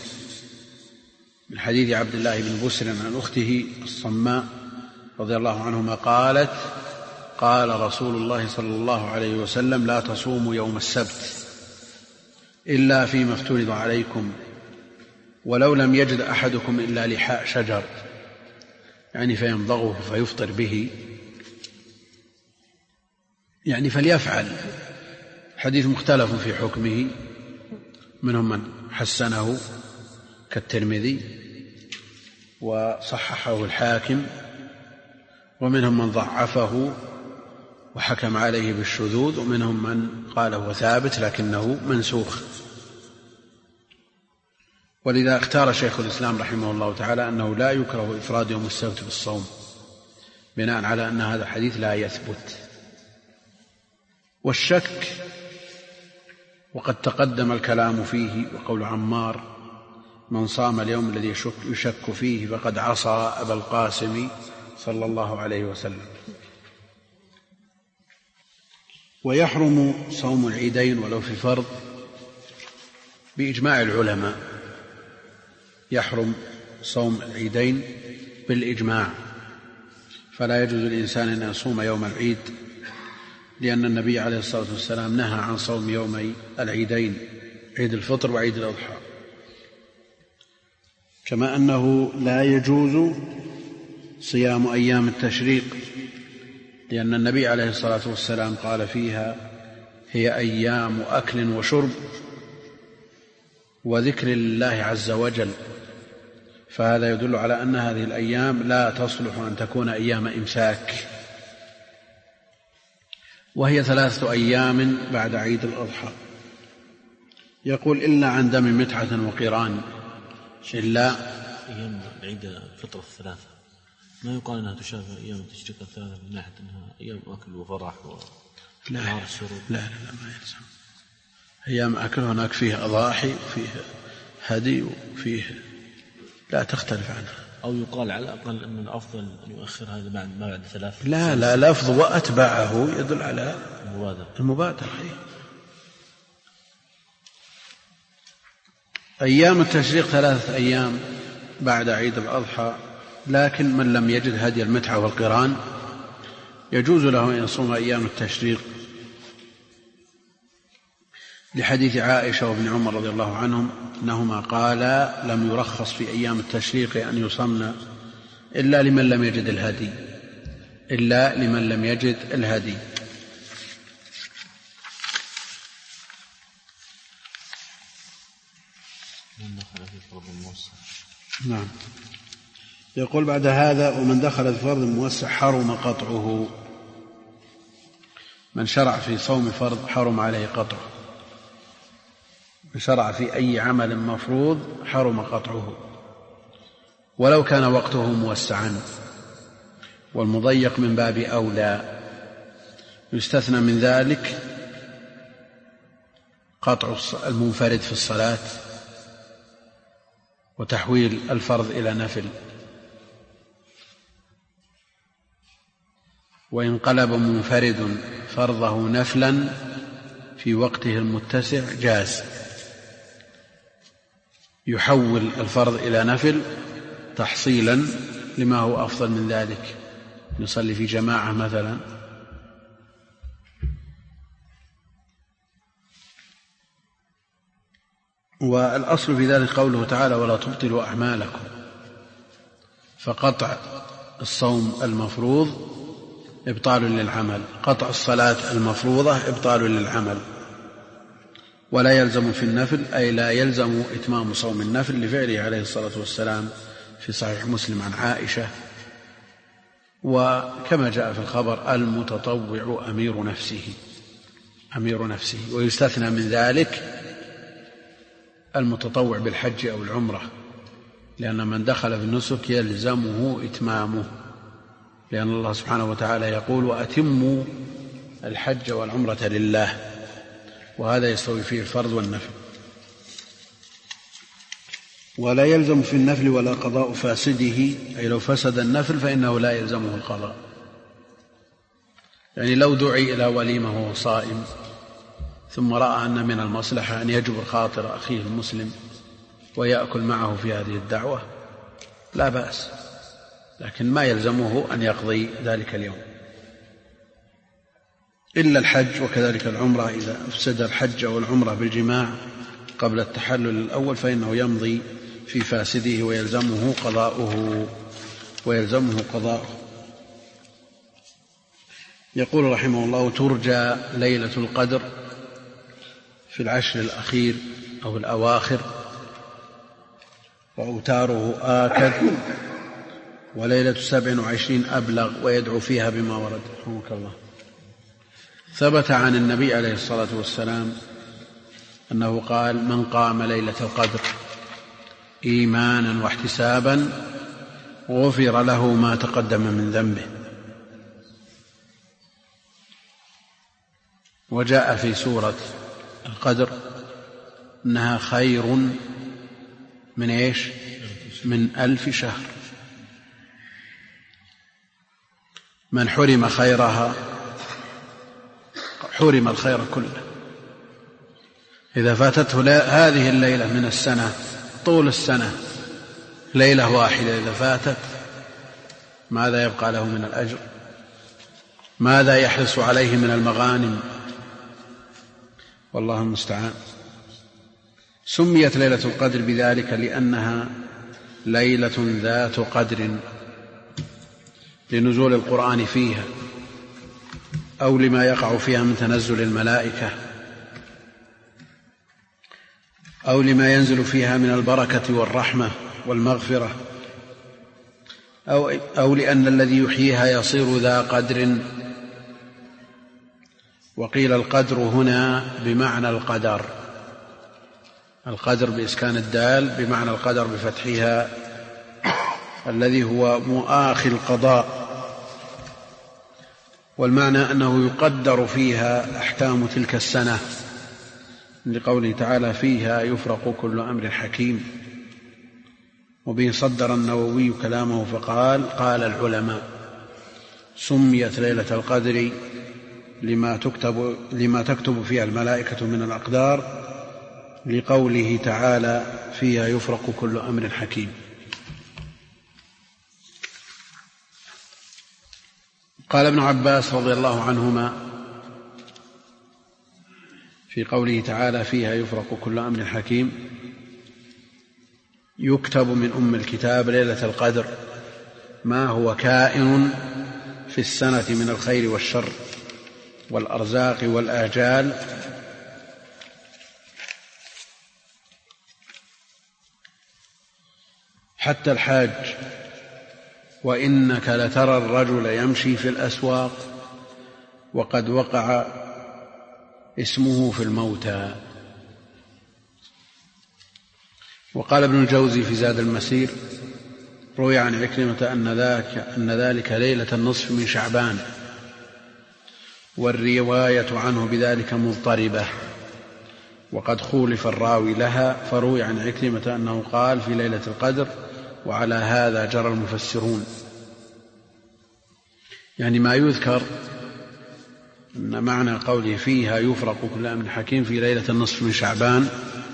S1: بن بسر عن أخته الصماء رضي الله عنهما قالت: قال رسول الله صلى الله عليه وسلم: لا تصوموا يوم السبت إلا فيما افترض عليكم، ولو لم يجد أحدكم إلا لحاء شجر، يعني فيمضغه فيفطر به، يعني فليفعل. حديث مختلف في حكمه، منهم من حسنه كالترمذي وصححه الحاكم، ومنهم من ضعفه وحكم عليه بالشذوذ، ومنهم من قال هو ثابت لكنه منسوخ. ولذا اختار شيخ الإسلام رحمه الله تعالى أنه لا يكره إفراد يوم السبت بالصوم، بناء على أن هذا الحديث لا يثبت. والشك وقد تقدم الكلام فيه، وقول عمار: من صام اليوم الذي يشك فيه فقد عصى أبا القاسم صلى الله عليه وسلم. ويحرم صوم العيدين ولو في فرض بإجماع العلماء، يحرم صوم العيدين بالإجماع، فلا يجوز للإنسان أن يصوم يوم العيد، لأن النبي عليه الصلاة والسلام نهى عن صوم يومي العيدين، عيد الفطر وعيد الأضحى. كما أنه لا يجوز صيام أيام التشريق، لأن النبي عليه الصلاة والسلام قال فيها: هي أيام أكل وشرب وذكر لله عز وجل، فهذا يدل على أن هذه الأيام لا تصلح أن تكون أيام إمساك، وهي 3 أيام بعد عيد الأضحى. يقول: إلا عن دم متعة وقران، إلا
S2: أيام عيد الفطر الثلاثة ما يقال أنها تشابه أيام التشريق الثلاثة من ناحية أنها أيام أكل وفرح ونهار السرور.
S1: لا ما يلزم. أيام أكل هناك فيه أضاحي وفيه هدي وفيه، لا تختلف عنها.
S2: أو يقال على الأقل أن الأفضل أن يؤخر هذا ما بعد 3.
S1: لا لفظ وأتبعه يدل على المبادرة. أيام التشريق 3 أيام بعد عيد الأضحى، لكن من لم يجد هدي المتعة والقران يجوز له أن يصوم أيام التشريق، لحديث عائشة وابن عمر رضي الله عنهم أنهما قالا: لم يرخص في أيام التشريق أن يصمن إلا لمن لم يجد الهدي. نعم. يقول بعد هذا: ومن دخل في فرض موسع حرم قطعه. من شرع في صوم فرض حرم عليه قطعه، من شرع في أي عمل مفروض حرم قطعه، ولو كان وقته موسعا، والمضيق من باب أولى. يستثنى من ذلك قطع المنفرد في الصلاة، وتحويل الفرض إلى نفل، وإن قلب منفرد فرضه نفلا في وقته المتسع جاز، يحول الفرض إلى نفل تحصيلا لما هو أفضل من ذلك، يصلي في جماعة مثلا. والأصل في ذلك قوله تعالى: ولا تبطلوا أعمالكم، فقطع الصوم المفروض إبطال للعمل، قطع الصلاة المفروضة إبطال للعمل. ولا يلزم في النفل، أي لا يلزم إتمام صوم النفل، لفعله عليه الصلاة والسلام في صحيح مسلم عن عائشة. وكما جاء في الخبر: المتطوع أمير نفسه. ويستثنى من ذلك المتطوع بالحج أو العمرة، لأن من دخل في النسك يلزمه إتمامه. لأن الله سبحانه وتعالى يقول وأتموا الحج والعمرة لله، وهذا يستوي فيه الفرض والنفل. ولا يلزم في النفل ولا قضاء فاسده، أي لو فسد النفل فإنه لا يلزمه القضاء. يعني لو دعي إلى وليمة وهو صائم ثم رأى أن من المصلحة أن يجبر خاطر أخيه المسلم ويأكل معه في هذه الدعوة لا بأس، لكن ما يلزمه أن يقضي ذلك اليوم إلا الحج. وكذلك العمرة إذا أفسد الحج أو العمرة بالجماع قبل التحلل الأول فإنه يمضي في فاسده ويلزمه قضاؤه. يقول رحمه الله ترجى ليلة القدر في العشر الأخير أو الأواخر، وأوتاره آكد، وليلة 27 أبلغ، ويدعو فيها بما ورد. رحمك الله. ثبت عن النبي عليه الصلاة والسلام أنه قال من قام ليلة القدر إيمانا واحتسابا غفر له ما تقدم من ذنبه. وجاء في سورة القدر أنها خير من إيش؟ من 1000 شهر. من حرم خيرها حرم الخير كله. إذا فاتته هذه الليلة من السنة طول السنة ليلة واحدة إذا فاتت ماذا يبقى له من الأجر؟ ماذا يحرص عليه من المغانم؟ والله المستعان. سميت ليلة القدر بذلك لأنها ليلة ذات قدر لنزول القرآن فيها أو لما يقع فيها من تنزل الملائكة أو لما ينزل فيها من البركة والرحمة والمغفرة أو لأن الذي يحييها يصير ذا قدر. وقيل القدر هنا بمعنى القدر، القدر بإسكان الدال بمعنى القدر بفتحها الذي هو مؤاخي القضاء، والمعنى أنه يقدر فيها أحكام تلك السنة لقوله تعالى فيها يفرق كل أمر حكيم. وبه صدر النووي كلامه فقال قال العلماء سميت ليلة القدر لما تكتب فيها الملائكة من الأقدار لقوله تعالى فيها يفرق كل أمر حكيم. قال ابن عباس رضي الله عنهما في قوله تعالى فيها يفرق كل أمر حكيم يكتب من أم الكتاب ليلة القدر ما هو كائن في السنة من الخير والشر والأرزاق والآجال حتى الحاج، وإنك لترى الرجل يمشي في الأسواق وقد وقع اسمه في الموتى. وقال ابن الجوزي في زاد المسير روي عن عكرمة أن ذلك ليلة النصف من شعبان، والرواية عنه بذلك مضطربة وقد خولف الراوي لها، فروي عن عكرمة أنه قال في ليلة القدر، وعلى هذا جرى المفسرون. يعني ما يذكر أن معنى قوله فيها يفرق كل أمر حكيم في ليلة النصف من شعبان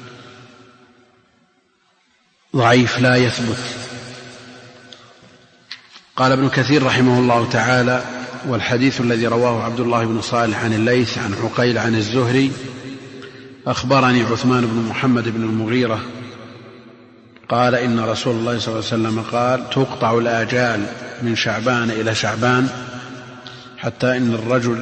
S1: ضعيف لا يثبت. قال ابن كثير رحمه الله تعالى والحديث الذي رواه عبد الله بن صالح عن الليث عن عقيل عن الزهري أخبرني عثمان بن محمد بن المغيرة قال إن رسول الله صلى الله عليه وسلم قال تقطع الآجال من شعبان إلى شعبان حتى إن الرجل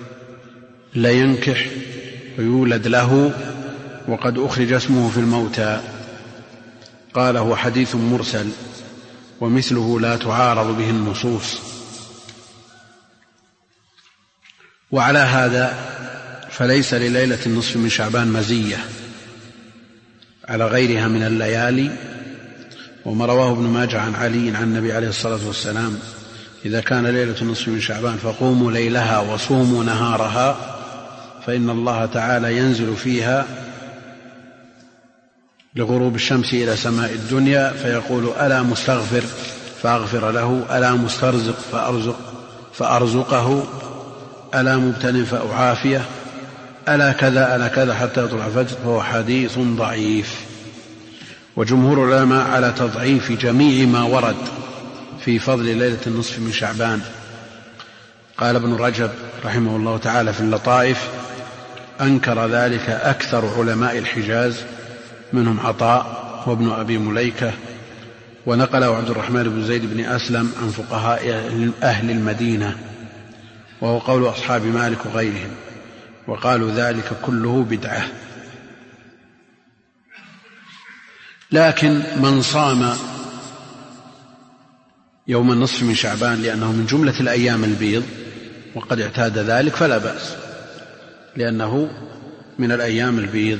S1: لينكح ويولد له وقد أخرج اسمه في الموتى. قال هو حديث مرسل ومثله لا تعارض به النصوص. وعلى هذا فليس لليلة النصف من شعبان مزية على غيرها من الليالي. وما رواه ابن ماجه عن علي عن النبي عليه الصلاة والسلام إذا كان ليلة النصف من شعبان فقوموا ليلها وصوموا نهارها، فإن الله تعالى ينزل فيها لغروب الشمس إلى سماء الدنيا فيقول: ألا مستغفر فأغفر له، ألا مسترزق فأرزقه، ألا مبتل فأعافيه، ألا كذا ألا كذا حتى يطلع الفجر، فهو حديث ضعيف. وجمهور العلماء على تضعيف جميع ما ورد في فضل ليلة النصف من شعبان. قال ابن رجب رحمه الله تعالى في اللطائف: أنكر ذلك أكثر علماء الحجاز، منهم عطاء وابن أبي مليكة، ونقله عبد الرحمن بن زيد بن أسلم عن فقهاء أهل المدينة، وهو قول أصحاب مالك وغيرهم، وقالوا ذلك كله بدعة. لكن من صام يوم النصف من شعبان لأنه من جملة الأيام البيض وقد اعتاد ذلك فلا بأس، لأنه من الأيام البيض.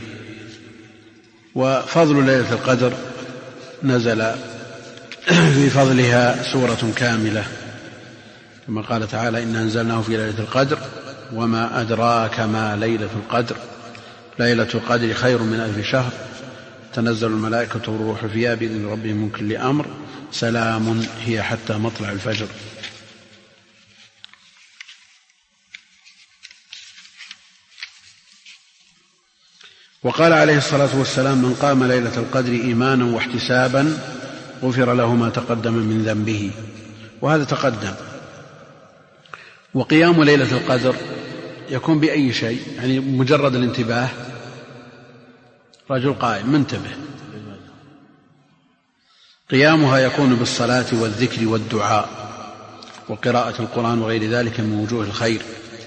S1: وفضل ليلة القدر نزل في فضلها سورة كاملة، كما قال تعالى: إنا أنزلناه في ليلة القدر وما أدراك ما ليلة القدر، ليلة القدر خير من 1000 شهر، تنزل الملائكة والروح فيها بإذن ربهم من كل أمر، سلام هي حتى مطلع الفجر. وقال عليه الصلاة والسلام: من قام ليلة القدر إيمانا واحتسابا غفر له ما تقدم من ذنبه. وهذا تقدم. وقيام ليلة القدر يكون بأي شيء، يعني مجرد الانتباه، رجل قائم منتبه، قيامها يكون بالصلاة والذكر والدعاء وقراءة القرآن وغير ذلك من وجوه الخير.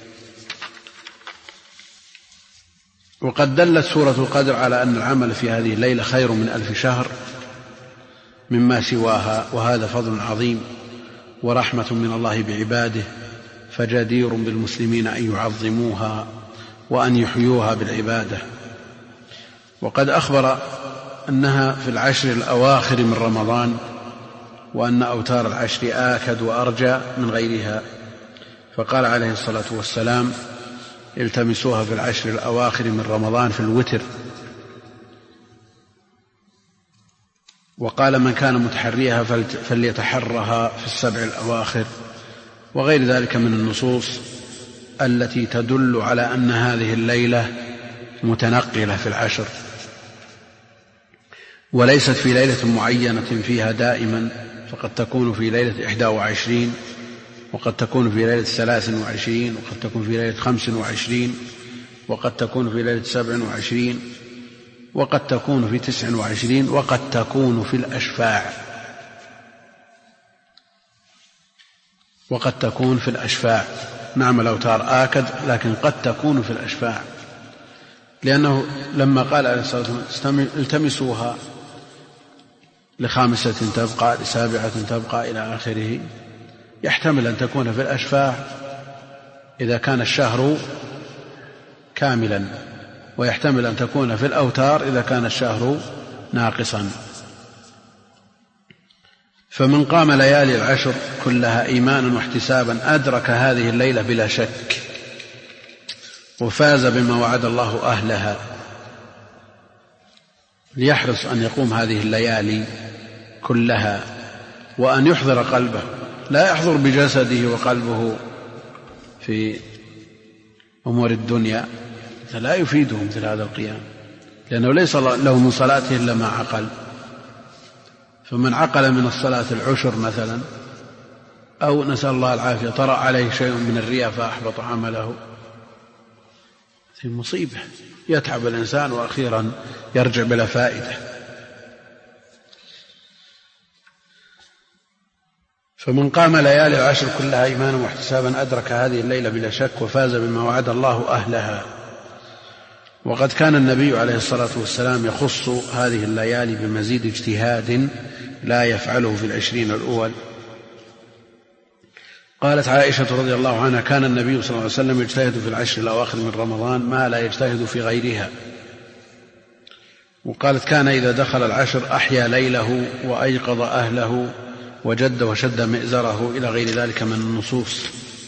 S1: وقد دلت سورة القدر على أن العمل في هذه الليلة خير من 1000 شهر مما سواها، وهذا فضل عظيم ورحمة من الله بعباده، فجدير بالمسلمين أن يعظموها وأن يحيوها بالعبادة. وقد أخبر أنها في العشر الأواخر من رمضان، وأن أوتار العشر آكد وأرجى من غيرها، فقال عليه الصلاة والسلام: التمسوها في العشر الأواخر من رمضان في الوتر. وقال: من كان متحريها فليتحرها في السبع الأواخر، وغير ذلك من النصوص التي تدل على أن هذه الليلة متنقلة في العشر، وليست في ليلة معينة فيها دائما، فقد تكون في ليلة 21، وقد تكون في ليلة 23، وقد تكون في ليلة 25، وقد تكون في ليلة 27، وقد تكون في 29، وقد تكون في الأشفاع، وقد تكون في الأشفاع. نعم الأوتار آكد، لكن قد تكون في الأشفاع، لأنه لما قال عليه الصلاة والسلام: التمسوها ل5 تبقى، ل7 تبقى، إلى آخره، يحتمل أن تكون في الأشفاع إذا كان الشهر كاملا، ويحتمل أن تكون في الأوتار إذا كان الشهر ناقصا. فمن قام ليالي العشر كلها إيمانا واحتسابا أدرك هذه الليلة بلا شك، وفاز بما وعد الله أهلها. ليحرص أن يقوم هذه الليالي كلها، وأن يحضر قلبه، لا يحضر بجسده وقلبه في أمور الدنيا، لا يفيده مثل هذا القيام، لأنه ليس له من صلاته إلا ما عقل. فمن عقل من الصلاة 10 مثلا، أو نسأل الله العافية طرأ عليه شيء من الرياء فأحبط عمله، في مصيبة، يتعب الإنسان وأخيرا يرجع بلا فائدة. فمن قام ليالي العشر كلها إيمانا واحتسابا أدرك هذه الليلة بلا شك، وفاز بما وعد الله أهلها. وقد كان النبي عليه الصلاة والسلام يخص هذه الليالي بمزيد اجتهاد لا يفعله في 20 الأول. قالت عائشة رضي الله عنها: كان النبي صلى الله عليه وسلم يجتهد في العشر الأواخر من رمضان ما لا يجتهد في غيرها. وقالت: كان إذا دخل العشر أحيا ليله وأيقظ أهله وجد وشد مئزره إلى غير ذلك من النصوص.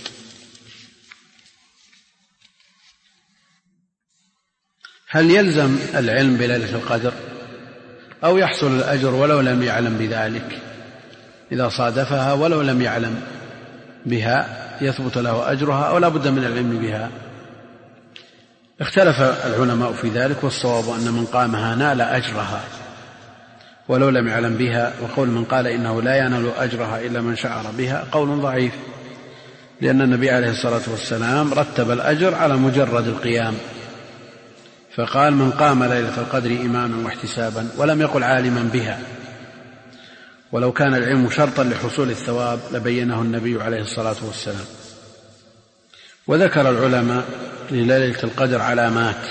S1: هل يلزم العلم بليلة القدر أو يحصل الأجر ولو لم يعلم بذلك؟ إذا صادفها ولو لم يعلم بها يثبت له أجرها أو لا بد من العلم بها؟ اختلف العلماء في ذلك، والصواب أن من قامها نال أجرها ولو لم يعلم بها، وقول من قال إنه لا ينال أجرها إلا من شعر بها قول ضعيف، لأن النبي عليه الصلاة والسلام رتب الأجر على مجرد القيام، فقال من قام ليلة القدر إيمانا واحتسابا، ولم يقل عالما بها، ولو كان العلم شرطا لحصول الثواب لبينه النبي عليه الصلاة والسلام. وذكر العلماء لليلة القدر علامات،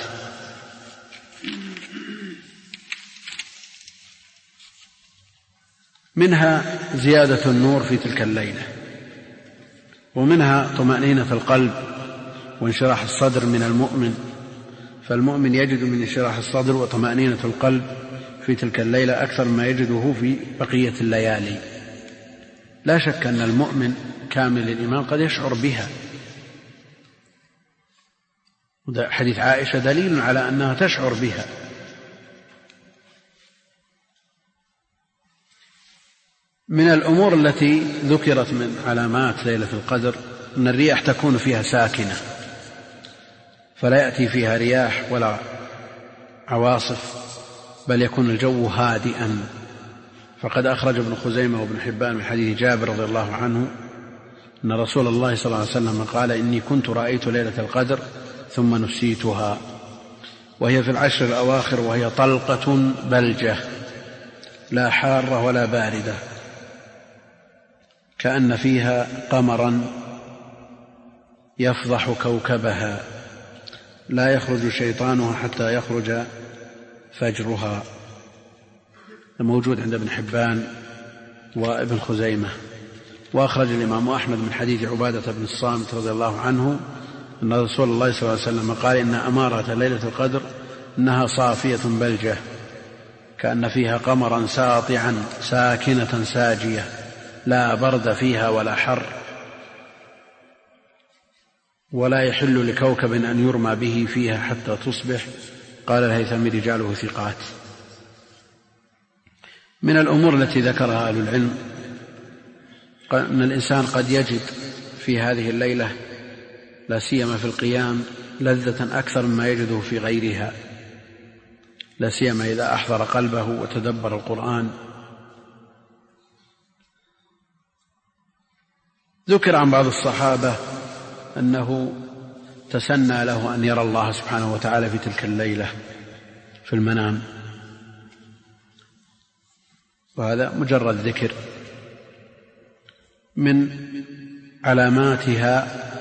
S1: منها زيادة النور في تلك الليلة، ومنها طمأنينة القلب وانشراح الصدر من المؤمن، فالمؤمن يجد من انشراح الصدر وطمأنينة القلب في تلك الليلة أكثر مما يجده في بقية الليالي. لا شك أن المؤمن كامل الإيمان قد يشعر بها، حديث عائشة دليل على أنها تشعر بها. من الأمور التي ذكرت من علامات ليلة القدر أن الرياح تكون فيها ساكنة، فلا يأتي فيها رياح ولا عواصف، بل يكون الجو هادئا. فقد أخرج ابن خزيمة وابن حبان من حديث جابر رضي الله عنه أن رسول الله صلى الله عليه وسلم قال إني كنت رأيت ليلة القدر ثم نسيتها، وهي في العشر الأواخر، وهي طلقة بلجة لا حارة ولا باردة، كأن فيها قمرا يفضح كوكبها لا يخرج شيطانها حتى يخرج فجرها. موجود عند ابن حبان وابن خزيمة. وأخرج الإمام أحمد من حديث عبادة بن الصامت رضي الله عنه أن رسول الله صلى الله عليه وسلم قال إن أمارة ليلة القدر إنها صافية بلجة كأن فيها قمرا ساطعا ساكنة ساجية لا برد فيها ولا حر، ولا يحل لكوكب أن يرمى به فيها حتى تصبح. قال الهيثمي رجاله ثقات. من الأمور التي ذكرها أهل العلم أن الإنسان قد يجد في هذه الليلة لا سيما في القيام لذة أكثر مما يجده في غيرها، لا سيما إذا أحضر قلبه وتدبر القرآن. ذكر عن بعض الصحابة أنه تسنى له أن يرى الله سبحانه وتعالى في تلك الليلة في المنام، وهذا مجرد ذكر. من علاماتها،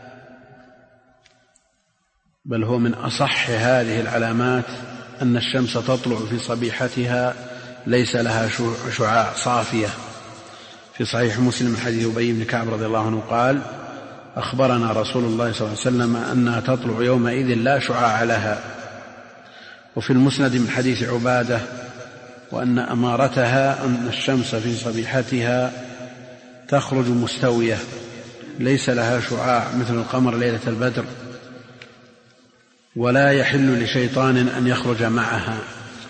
S1: بل هو من أصح هذه العلامات، أن الشمس تطلع في صبيحتها ليس لها شعاع صافية. في صحيح مسلم حديث أبي بن كعب رضي الله عنه قال أخبرنا رسول الله صلى الله عليه وسلم أنها تطلع يومئذ لا شعاع لها. وفي المسند من حديث عبادة وأن أمارتها أن الشمس في صبيحتها تخرج مستوية ليس لها شعاع مثل القمر ليلة البدر، ولا يحل لشيطان أن يخرج معها.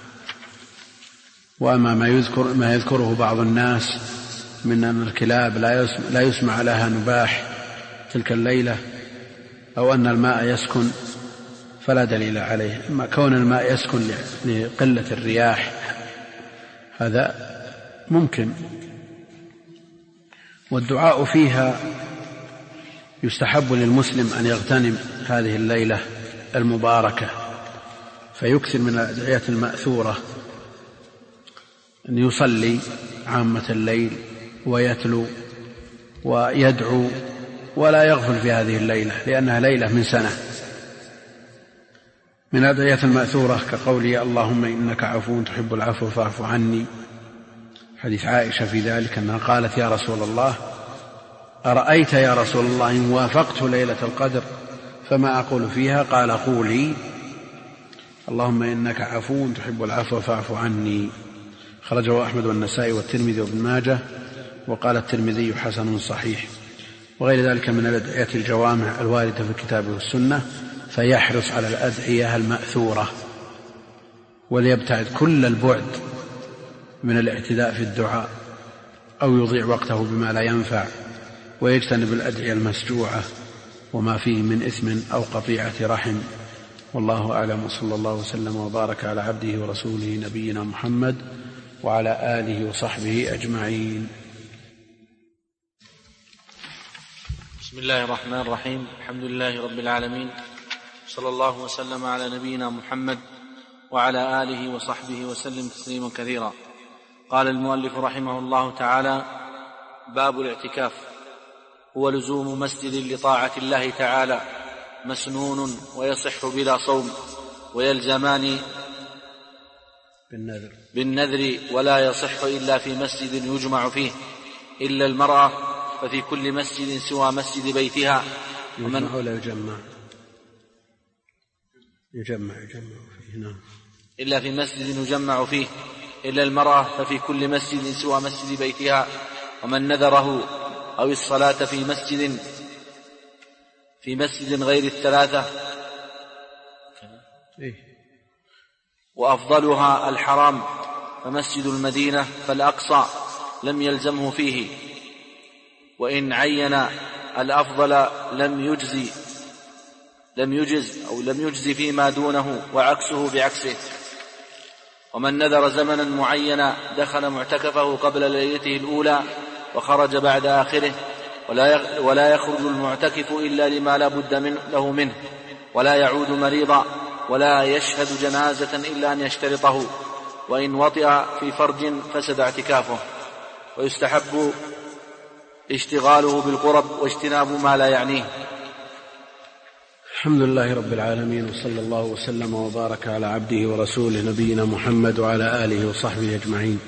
S1: وأما ما يذكره بعض الناس من أن الكلاب لا يسمع لها نباح تلك الليلة، أو أن الماء يسكن، فلا دليل عليه. أما كون الماء يسكن لقلة الرياح هذا ممكن. والدعاء فيها يستحب للمسلم أن يغتنم هذه الليلة المباركة فيكثر من الأدعية المأثورة، أن يصلي عامة الليل ويتلو ويدعو ولا يغفل في هذه الليلة، لأنها ليلة من سنة. من الأدعية المأثورة كقولي اللهم إنك عفو تحب العفو فاعف عني، حديث عائشة في ذلك أنها قالت يا رسول الله أرأيت يا رسول الله إن وافقت ليلة القدر فما أقول فيها؟ قال قولي اللهم إنك عفو تحب العفو فاعف عني. خرجه أحمد والنسائي والترمذي وابن ماجه وقال الترمذي حسن صحيح، وغير ذلك من الأدعية الجوامع الواردة في الكتاب والسنة، فيحرص على الأدعية المأثورة، وليبتعد كل البعد من الاعتداء في الدعاء أو يضيع وقته بما لا ينفع، ويجتنب الأدعية المسجوعة وما فيه من إثم أو قطيعة رحم. والله أعلم، وصلى الله وسلم وبارك على عبده ورسوله نبينا محمد وعلى آله وصحبه أجمعين.
S2: بسم الله الرحمن الرحيم. الحمد لله رب العالمين، صلى الله وسلم على نبينا محمد وعلى آله وصحبه وسلم تسليما كثيرا. قال المؤلف رحمه الله تعالى: باب الاعتكاف. هو لزوم مسجد لطاعة الله تعالى مسنون ويصح بلا صوم، ويلزمان بالنذر، ولا يصح إلا في مسجد يجمع فيه، إلا المرأة ففي كل مسجد سوى مسجد بيتها.
S1: يجمع ولا يجمع؟ يجمع فيه، نعم.
S2: إلا في مسجد يجمع فيه، إلا المرأة ففي كل مسجد سوى مسجد بيتها. ومن نذره أو الصلاة في مسجد غير الثلاثة، وأفضلها الحرام فمسجد المدينة، فالأقصى لم يلزمه فيه، وإن عين الأفضل لم يجز فيما دونه، وعكسه بعكسه. ومن نذر زمنا معينا دخل معتكفه قبل ليلته الأولى وخرج بعد آخره، ولا يخرج المعتكف إلا لما لا بد له منه، ولا يعود مريضا، ولا يشهد جنازة إلا أن يشترطه، وإن وطئ في فرج فسد اعتكافه. ويستحب اشتغاله بالقرب واجتناب ما لا يعنيه.
S1: الحمد لله رب العالمين، وصلى الله وسلم وبارك على عبده ورسوله نبينا محمد وعلى آله وصحبه أجمعين.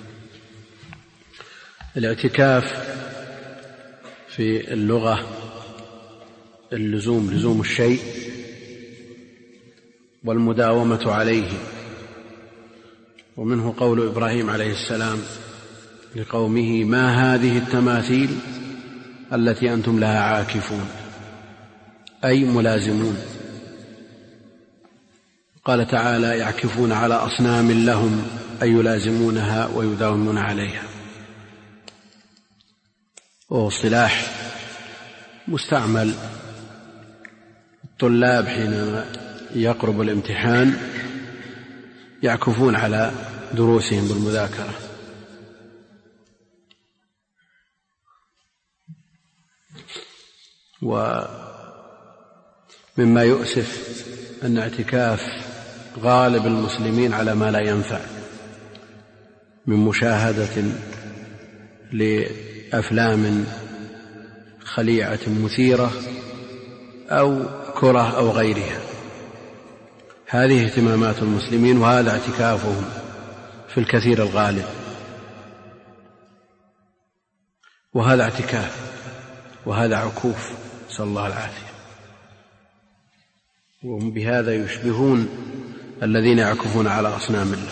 S1: الاعتكاف في اللغة لزوم الشيء والمداومة عليه، ومنه قول إبراهيم عليه السلام لقومه: ما هذه التماثيل التي أنتم لها عاكفون، أي ملازمون. قال تعالى: يعكفون على أصنام لهم، أي يلازمونها ويداومون عليها. وهو اصطلاح مستعمل الطلاب حينما يقرب الامتحان يعكفون على دروسهم بالمذاكرة. ومما يؤسف أن اعتكاف غالب المسلمين على ما لا ينفع، من مشاهدة لأفلام خليعة مثيرة أو كرة أو غيرها. هذه اهتمامات المسلمين، وهذا اعتكافهم في الكثير الغالب، وهذا اعتكاف وهذا عكوف، نسأل الله العافية. وهم بهذا يشبهون الذين يعكفون على أصنام الله.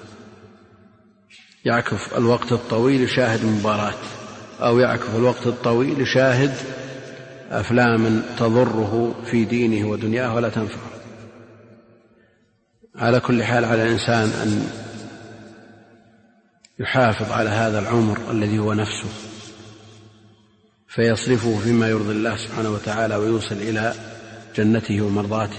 S1: يعكف الوقت الطويل يشاهد مباراة، أو يعكف الوقت الطويل يشاهد أفلام تضره في دينه ودنياه ولا تنفعه. على كل حال، على الإنسان أن يحافظ على هذا العمر الذي هو نفسه، فيصرفه فيما يرضي الله سبحانه وتعالى، ويوصل إلى جنته ومرضاته.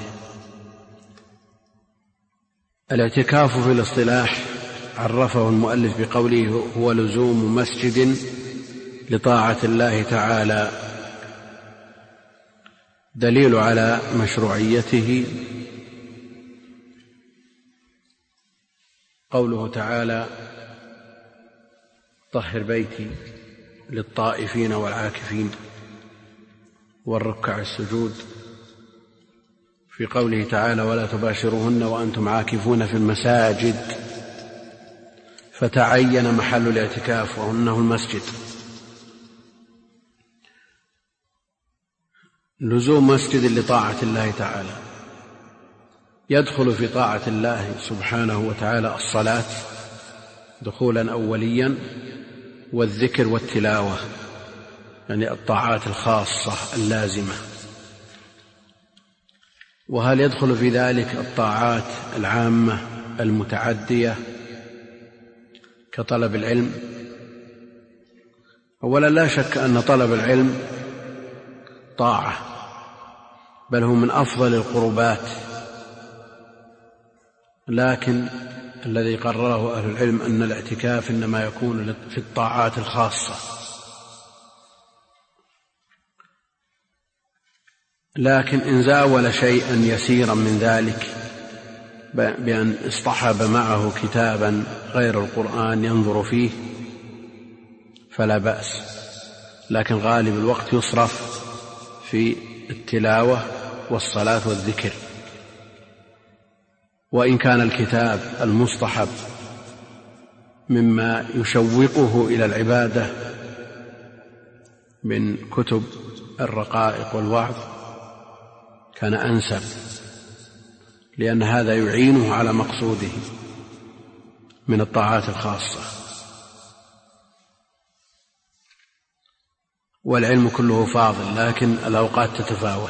S1: الاعتكاف في الاصطلاح عرفه المؤلف بقوله: هو لزوم مسجد لطاعة الله تعالى. دليل على مشروعيته قوله تعالى: طهر بيتي للطائفين والعاكفين والركع السجود. في قوله تعالى: ولا تباشروهن وأنتم عاكفون في المساجد، فتعين محل الاعتكاف وأنه المسجد. لزوم مسجد لطاعة الله تعالى، يدخل في طاعة الله سبحانه وتعالى الصلاة دخولا أوليا، والذكر والتلاوة، يعني الطاعات الخاصة اللازمة. وهل يدخل في ذلك الطاعات العامة المتعدية كطلب العلم؟ أولا لا شك أن طلب العلم طاعة، بل هو من أفضل القربات، لكن الذي قرره أهل العلم أن الاعتكاف إنما يكون في الطاعات الخاصة. لكن إن زاول شيئا يسيرا من ذلك بأن اصطحب معه كتابا غير القرآن ينظر فيه فلا بأس، لكن غالب الوقت يصرف في التلاوة والصلاة والذكر. وإن كان الكتاب المصطحب مما يشوقه إلى العبادة من كتب الرقائق والوعظ كان أنسب، لأن هذا يعينه على مقصوده من الطاعات الخاصة. والعلم كله فاضل، لكن الأوقات تتفاوت.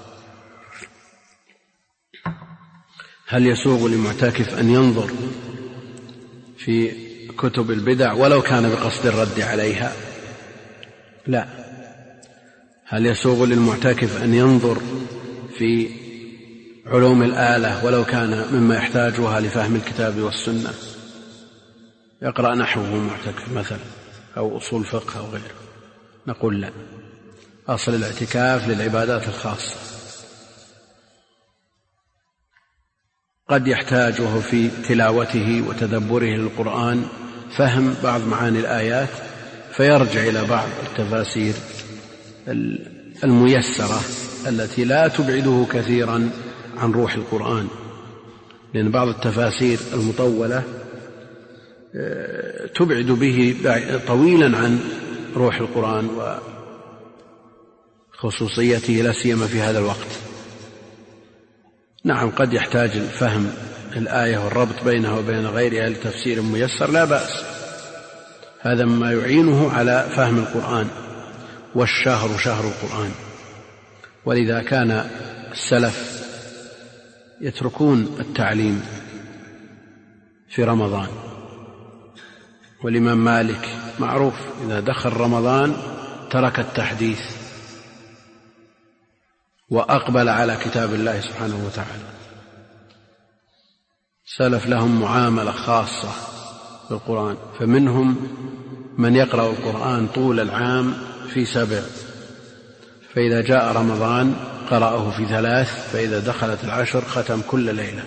S1: هل يسوغ للمعتكف أن ينظر في كتب البدع ولو كان بقصد الرد عليها؟ لا. هل يسوغ للمعتكف أن ينظر في علوم الآلة ولو كان مما يحتاجها لفهم الكتاب والسنة؟ يقرأ نحوه معتكف مثلا أو أصول فقه أو غيره؟ نقول لا، أصل الاعتكاف للعبادات الخاصة. قد يحتاجه في تلاوته وتدبره للقرآن فهم بعض معاني الآيات، فيرجع إلى بعض التفاسير الميسرة التي لا تبعده كثيرا عن روح القرآن، لأن بعض التفاسير المطولة تبعد به طويلا عن روح القرآن وخصوصيته، لا سيما في هذا الوقت. نعم، قد يحتاج الفهم الآية والربط بينها وبين غيرها لتفسير ميسر، لا بأس، هذا مما يعينه على فهم القرآن، والشهر شهر القرآن. ولذا كان السلف يتركون التعليم في رمضان، والإمام مالك معروف إذا دخل رمضان ترك التحديث وأقبل على كتاب الله سبحانه وتعالى. سلف لهم معاملة خاصة بالقرآن، فمنهم من يقرأ القرآن طول العام في 7، فإذا جاء رمضان قرأه في 3، فإذا دخلت العشر ختم كل ليلة.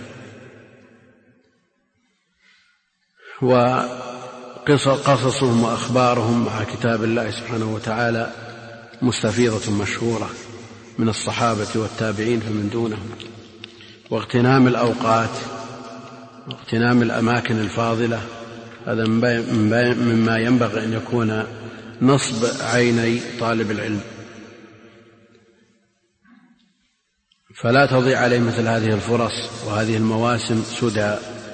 S1: وقصصهم وأخبارهم مع كتاب الله سبحانه وتعالى مستفيضة مشهورة من الصحابة والتابعين فمن دونهم. واغتنام الأوقات واغتنام الأماكن الفاضلة هذا مما ينبغي أن يكون نصب عيني طالب العلم، فلا تضيع عليه مثل هذه الفرص وهذه المواسم سدى،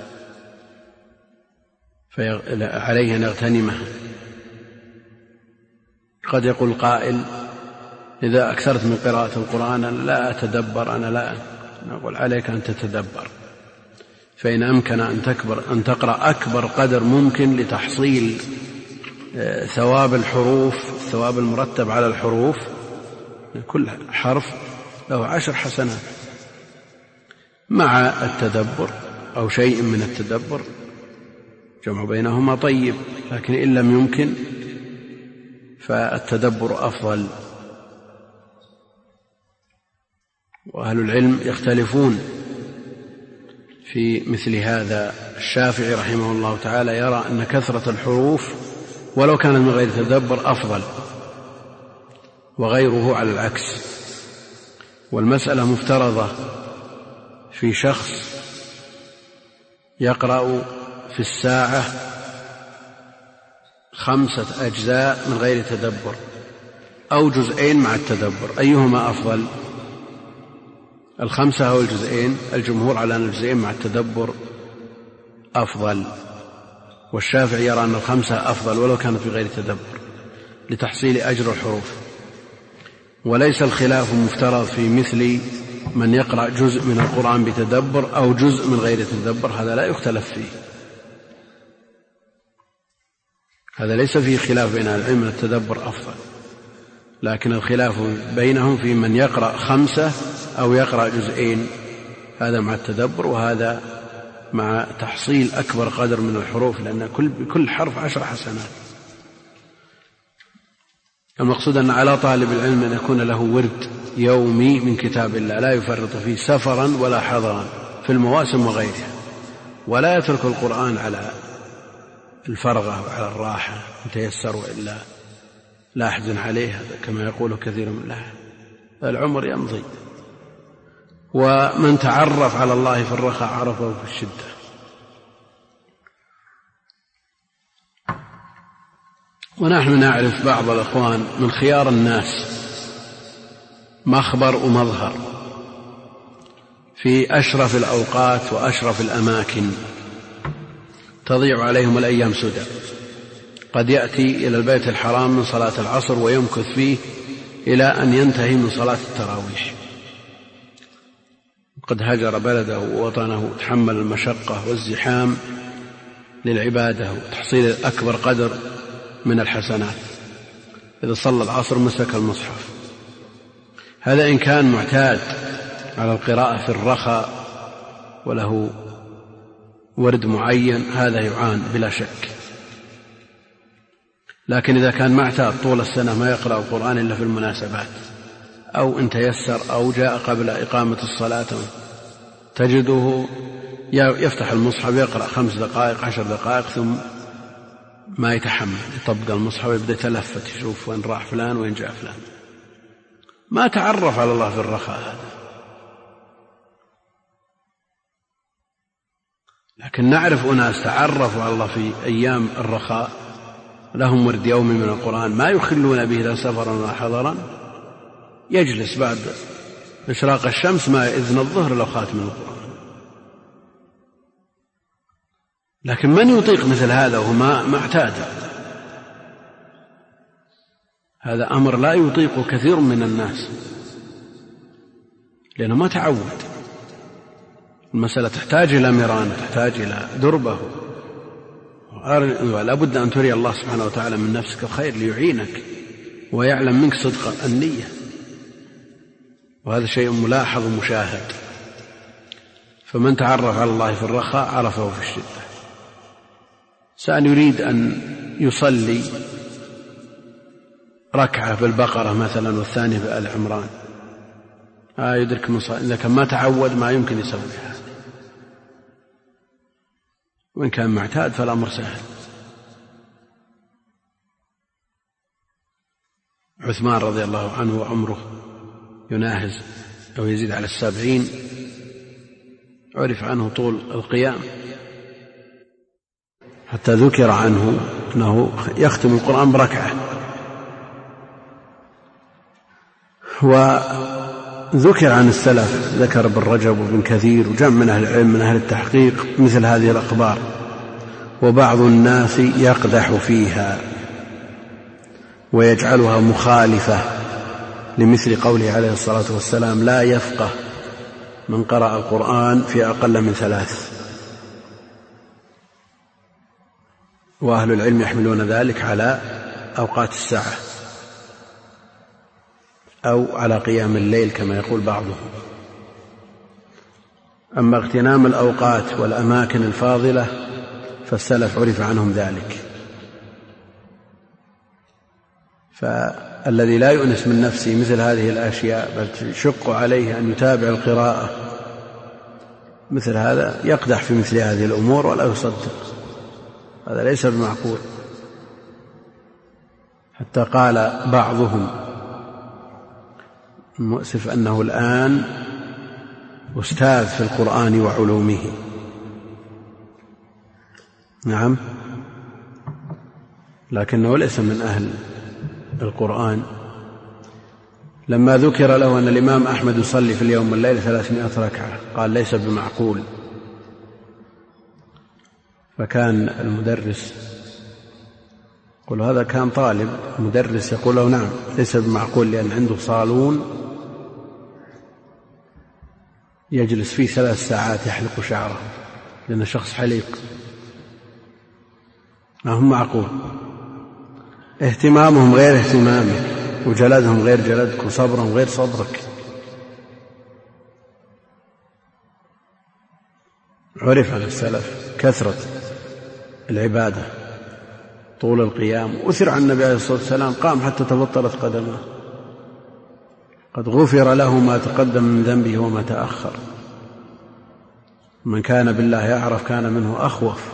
S1: فعليه أن يغتنمها. قد يقول قائل: إذا أكثرت من قراءة القرآن أنا لا أتدبر، أنا لا. نقول: عليك أن تتدبر، فإن أمكن أن تقرأ أكبر قدر ممكن لتحصيل ثواب الحروف، الثواب المرتب على الحروف، كل حرف له 10 حسنات مع التدبر أو شيء من التدبر، جمع بينهما طيب، لكن إن لم يمكن فالتدبر أفضل. وأهل العلم يختلفون في مثل هذا. الشافعي رحمه الله تعالى يرى أن كثرة الحروف ولو كان من غير تدبر أفضل، وغيره على العكس. والمسألة مفترضة في شخص يقرأ في الساعة 5 أجزاء من غير تدبر أو جزئين مع التدبر، أيهما أفضل؟ 5 أو 2؟ الجمهور على أن 2 مع التدبر أفضل، والشافعي يرى أن 5 أفضل ولو كانت بغير تدبر لتحصيل أجر الحروف. وليس الخلاف مفترض في مثل من يقرأ جزء من القرآن بتدبر أو جزء من غير تدبر، هذا لا يختلف فيه، هذا ليس فيه خلاف بين العلم أن التدبر أفضل، لكن الخلاف بينهم في من يقرأ 5 أو يقرأ جزئين، هذا مع التدبر وهذا مع تحصيل أكبر قدر من الحروف، لأن كل حرف 10 حسنات. المقصود أن على طالب العلم أن يكون له ورد يومي من كتاب الله لا يفرط فيه سفرا ولا حضرا في المواسم وغيرها، ولا يترك القرآن على الفرغة وعلى الراحة يتيسر وإلا لا أحزن عليه، كما يقول كثير من الله، العمر يمضي. ومن تعرف على الله في الرخاء عرفه في الشدة. ونحن نعرف بعض الأخوان من خيار الناس مخبر ومظهر في أشرف الأوقات وأشرف الأماكن، تضيع عليهم الأيام سدى. قد يأتي إلى البيت الحرام من صلاة العصر ويمكث فيه إلى أن ينتهي من صلاة التراويح، قد هجر بلده ووطنه، تحمل المشقة والزحام للعبادة وتحصيل أكبر قدر من الحسنات. إذا صلى العصر مسك المصحف. هذا إن كان معتاد على القراءة في الرخاء وله ورد معين، هذا يعان بلا شك. لكن إذا كان معتاد طول السنة ما يقرأ القرآن إلا في المناسبات، أو إن تيسر أو جاء قبل إقامة الصلاة، تجده يفتح المصحف يقرأ 5 دقائق 10 دقائق ثم ما يتحمل، يطبق المصحف ويبدأ يتلفت يشوف وين راح فلان وين جاء فلان. ما تعرف على الله في الرخاء هذا. لكن نعرف أناس تعرفوا على الله في أيام الرخاء، لهم ورد يومي من القرآن ما يخلون به لا سفرا ولا حضرا، يجلس بعد إشراق الشمس ما إذن الظهر لو خاتم القرآن. لكن من يطيق مثل هذا وهو ما اعتاد؟ هذا أمر لا يطيقه كثير من الناس لأنه ما تعود. المسألة تحتاج إلى مران، تحتاج إلى دربة، ولا بد أن تري الله سبحانه وتعالى من نفسك الخير ليعينك ويعلم منك صدق النية، وهذا شيء ملاحظ ومشاهد. فمن تعرف على الله في الرخاء عرفه في الشدة. سأل يريد أن يصلي ركعة بالبقرة مثلا والثانية بآل عمران، يدرك إذا كان ما تعود ما يمكن يسويها، وإن كان معتاد فالأمر سهل. عثمان رضي الله عنه وعمره يناهز أو يزيد على 70، عرف عنه طول القيام، حتى ذكر عنه أنه يختم القرآن بركعة. وذكر عن السلف، ذكر ابن رجب وابن كثير وجمع من أهل العلم من أهل التحقيق مثل هذه الأخبار، وبعض الناس يقدح فيها ويجعلها مخالفة لمثل قوله عليه الصلاة والسلام: لا يفقه من قرأ القرآن في أقل من 3. وأهل العلم يحملون ذلك على أوقات الساعة أو على قيام الليل كما يقول بعضهم. أما اغتنام الأوقات والأماكن الفاضلة فالسلف عرف عنهم ذلك. فالذي لا يؤنس من نفسه مثل هذه الأشياء بل تشق عليه أن يتابع القراءة مثل هذا يقدح في مثل هذه الأمور ولا يصدق، هذا ليس بمعقول. حتى قال بعضهم المؤسف أنه الآن أستاذ في القرآن وعلومه. نعم، لكنه ليس من أهل القرآن. لما ذكر له أن الإمام أحمد يصلي في اليوم والليل 300 ركعة قال ليس بمعقول، فكان المدرس يقول هذا كان طالب، مدرس يقول له نعم ليس بمعقول، لأن عنده صالون يجلس فيه 3 ساعات يحلق شعره، لأنه شخص حليق، ما هم معقول. اهتمامهم غير اهتمامك، وجلدهم غير جلدك، وصبرهم غير صبرك. عرف عن السلف كثرة العبادة، طول القيام. أثر عن النبي عليه الصلاة والسلام قام حتى تبطلت قدمه، قد غفر له ما تقدم من ذنبه وما تأخر. من كان بالله يعرف كان منه أخوف.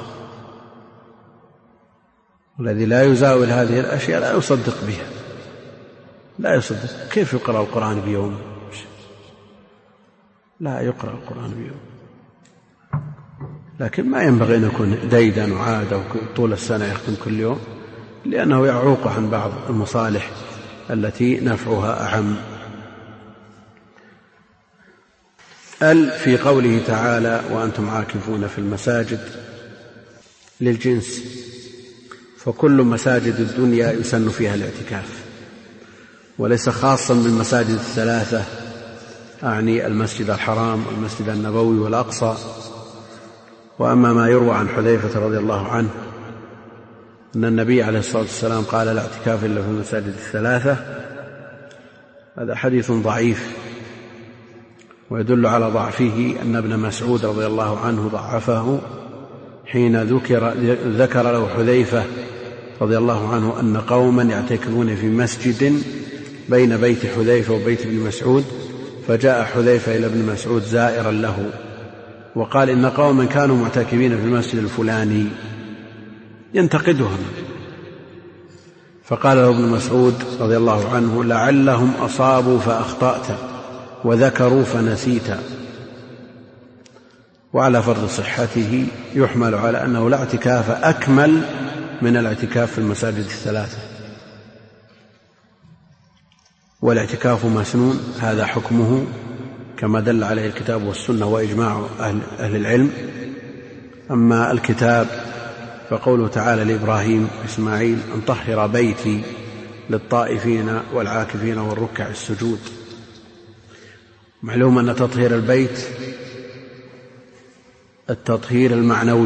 S1: والذي لا يزاول هذه الأشياء لا يصدق بها، لا يصدق. كيف يقرأ القرآن بيوم؟ لا يقرأ القرآن بيوم. لكن ما ينبغي أن يكون ديدا وعادة طول السنة يختم كل يوم، لأنه يعوق عن بعض المصالح التي نفعها أعم. في قوله تعالى وأنتم عاكفون في المساجد للجنس، فكل مساجد الدنيا يسن فيها الاعتكاف، وليس خاصا بالمساجد الثلاثة، أعني المسجد الحرام والمسجد النبوي والأقصى. وأما ما يروى عن حذيفة رضي الله عنه أن النبي عليه الصلاة والسلام قال لا اعتكاف إلا في المساجد الثلاثة، هذا حديث ضعيف، ويدل على ضعفه أن ابن مسعود رضي الله عنه ضعفه حين ذكر له حذيفة رضي الله عنه أن قوما يعتكفون في مسجد بين بيت حذيفة وبيت ابن مسعود، فجاء حذيفة إلى ابن مسعود زائرا له وقال إن قوما كانوا معتكفين في المسجد الفلاني ينتقدهم، فقال له ابن مسعود رضي الله عنه لعلهم أصابوا فأخطأت وذكروا فنسيت. وعلى فرض صحته يحمل على أنه لا اعتكاف أكمل من الاعتكاف في المساجد الثلاثة، والاعتكاف مسنون، هذا حكمه كما دل عليه الكتاب والسنة وإجماع أهل العلم. أما الكتاب فقوله تعالى لإبراهيم إسماعيل أن طهر بيتي للطائفين والعاكفين والركع السجود. معلوم أن تطهير البيت التطهير المعنوي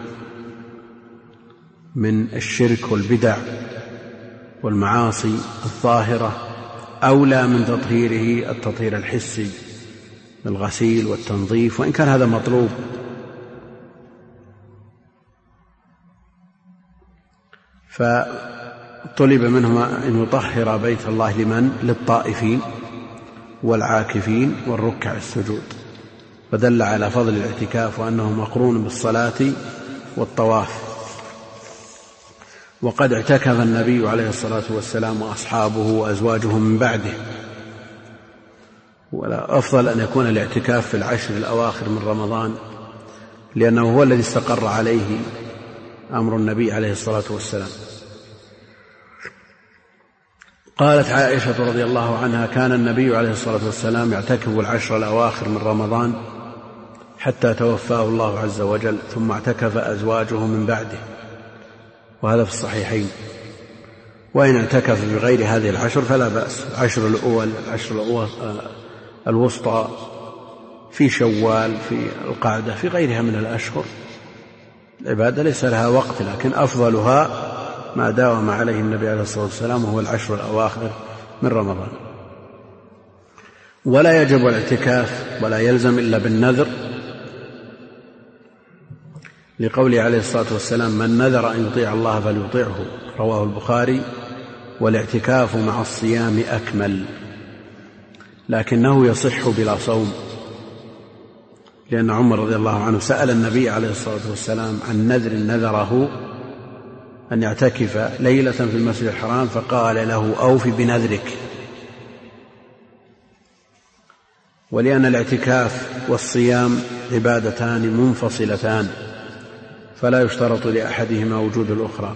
S1: من الشرك والبدع والمعاصي الظاهرة أولى من تطهيره التطهير الحسي بالغسيل والتنظيف، وإن كان هذا مطلوب. فطلب منهما أن يطهر بيت الله لمن؟ للطائفين والعاكفين والركع السجود، فدل على فضل الاعتكاف وأنه مقرون بالصلاة والطواف. وقد اعتكف النبي عليه الصلاة والسلام وأصحابه وأزواجه من بعده، ولا أفضل أن يكون الاعتكاف في العشر الأواخر من رمضان، لأنه هو الذي استقر عليه أمر النبي عليه الصلاة والسلام. قالت عائشة رضي الله عنها كان النبي عليه الصلاة والسلام يعتكف العشر الأواخر من رمضان حتى توفاه الله عز وجل، ثم اعتكف أزواجه من بعده، وهذا في الصحيحين. وإن اعتكف بغير هذه العشر فلا بأس، العشر الأول، العشر الوسطى، في شوال، في القعدة، في غيرها من الأشهر، العبادة ليس لها وقت، لكن أفضلها ما داوم عليه النبي عليه الصلاة والسلام وهو العشر الأواخر من رمضان. ولا يجب الاعتكاف ولا يلزم إلا بالنذر، لقوله عليه الصلاة والسلام من نذر أن يطيع الله فليطيعه، رواه البخاري. والاعتكاف مع الصيام أكمل، لكنه يصح بلا صوم، لأن عمر رضي الله عنه سأل النبي عليه الصلاة والسلام عن نذر نذره أن يعتكف ليلة في المسجد الحرام، فقال له أوف بنذرك. ولأن الاعتكاف والصيام عبادتان منفصلتان، فلا يشترط لأحدهما وجود الأخرى.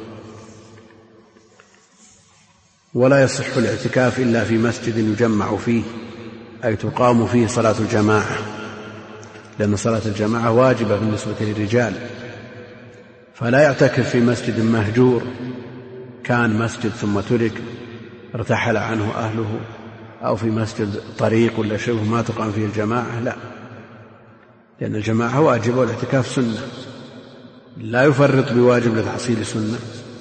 S1: ولا يصح الاعتكاف إلا في مسجد يجمع فيه، أي تقام فيه صلاة الجماعة، لأن صلاة الجماعة واجبة بالنسبة للرجال، فلا يعتكف في مسجد مهجور كان مسجد ثم ترك ارتحل عنه أهله، أو في مسجد طريق ولا شبه ما تقام فيه الجماعة، لا، لأن الجماعة واجب والاعتكاف سنة، لا يفرط بواجب لتحصيل سنة.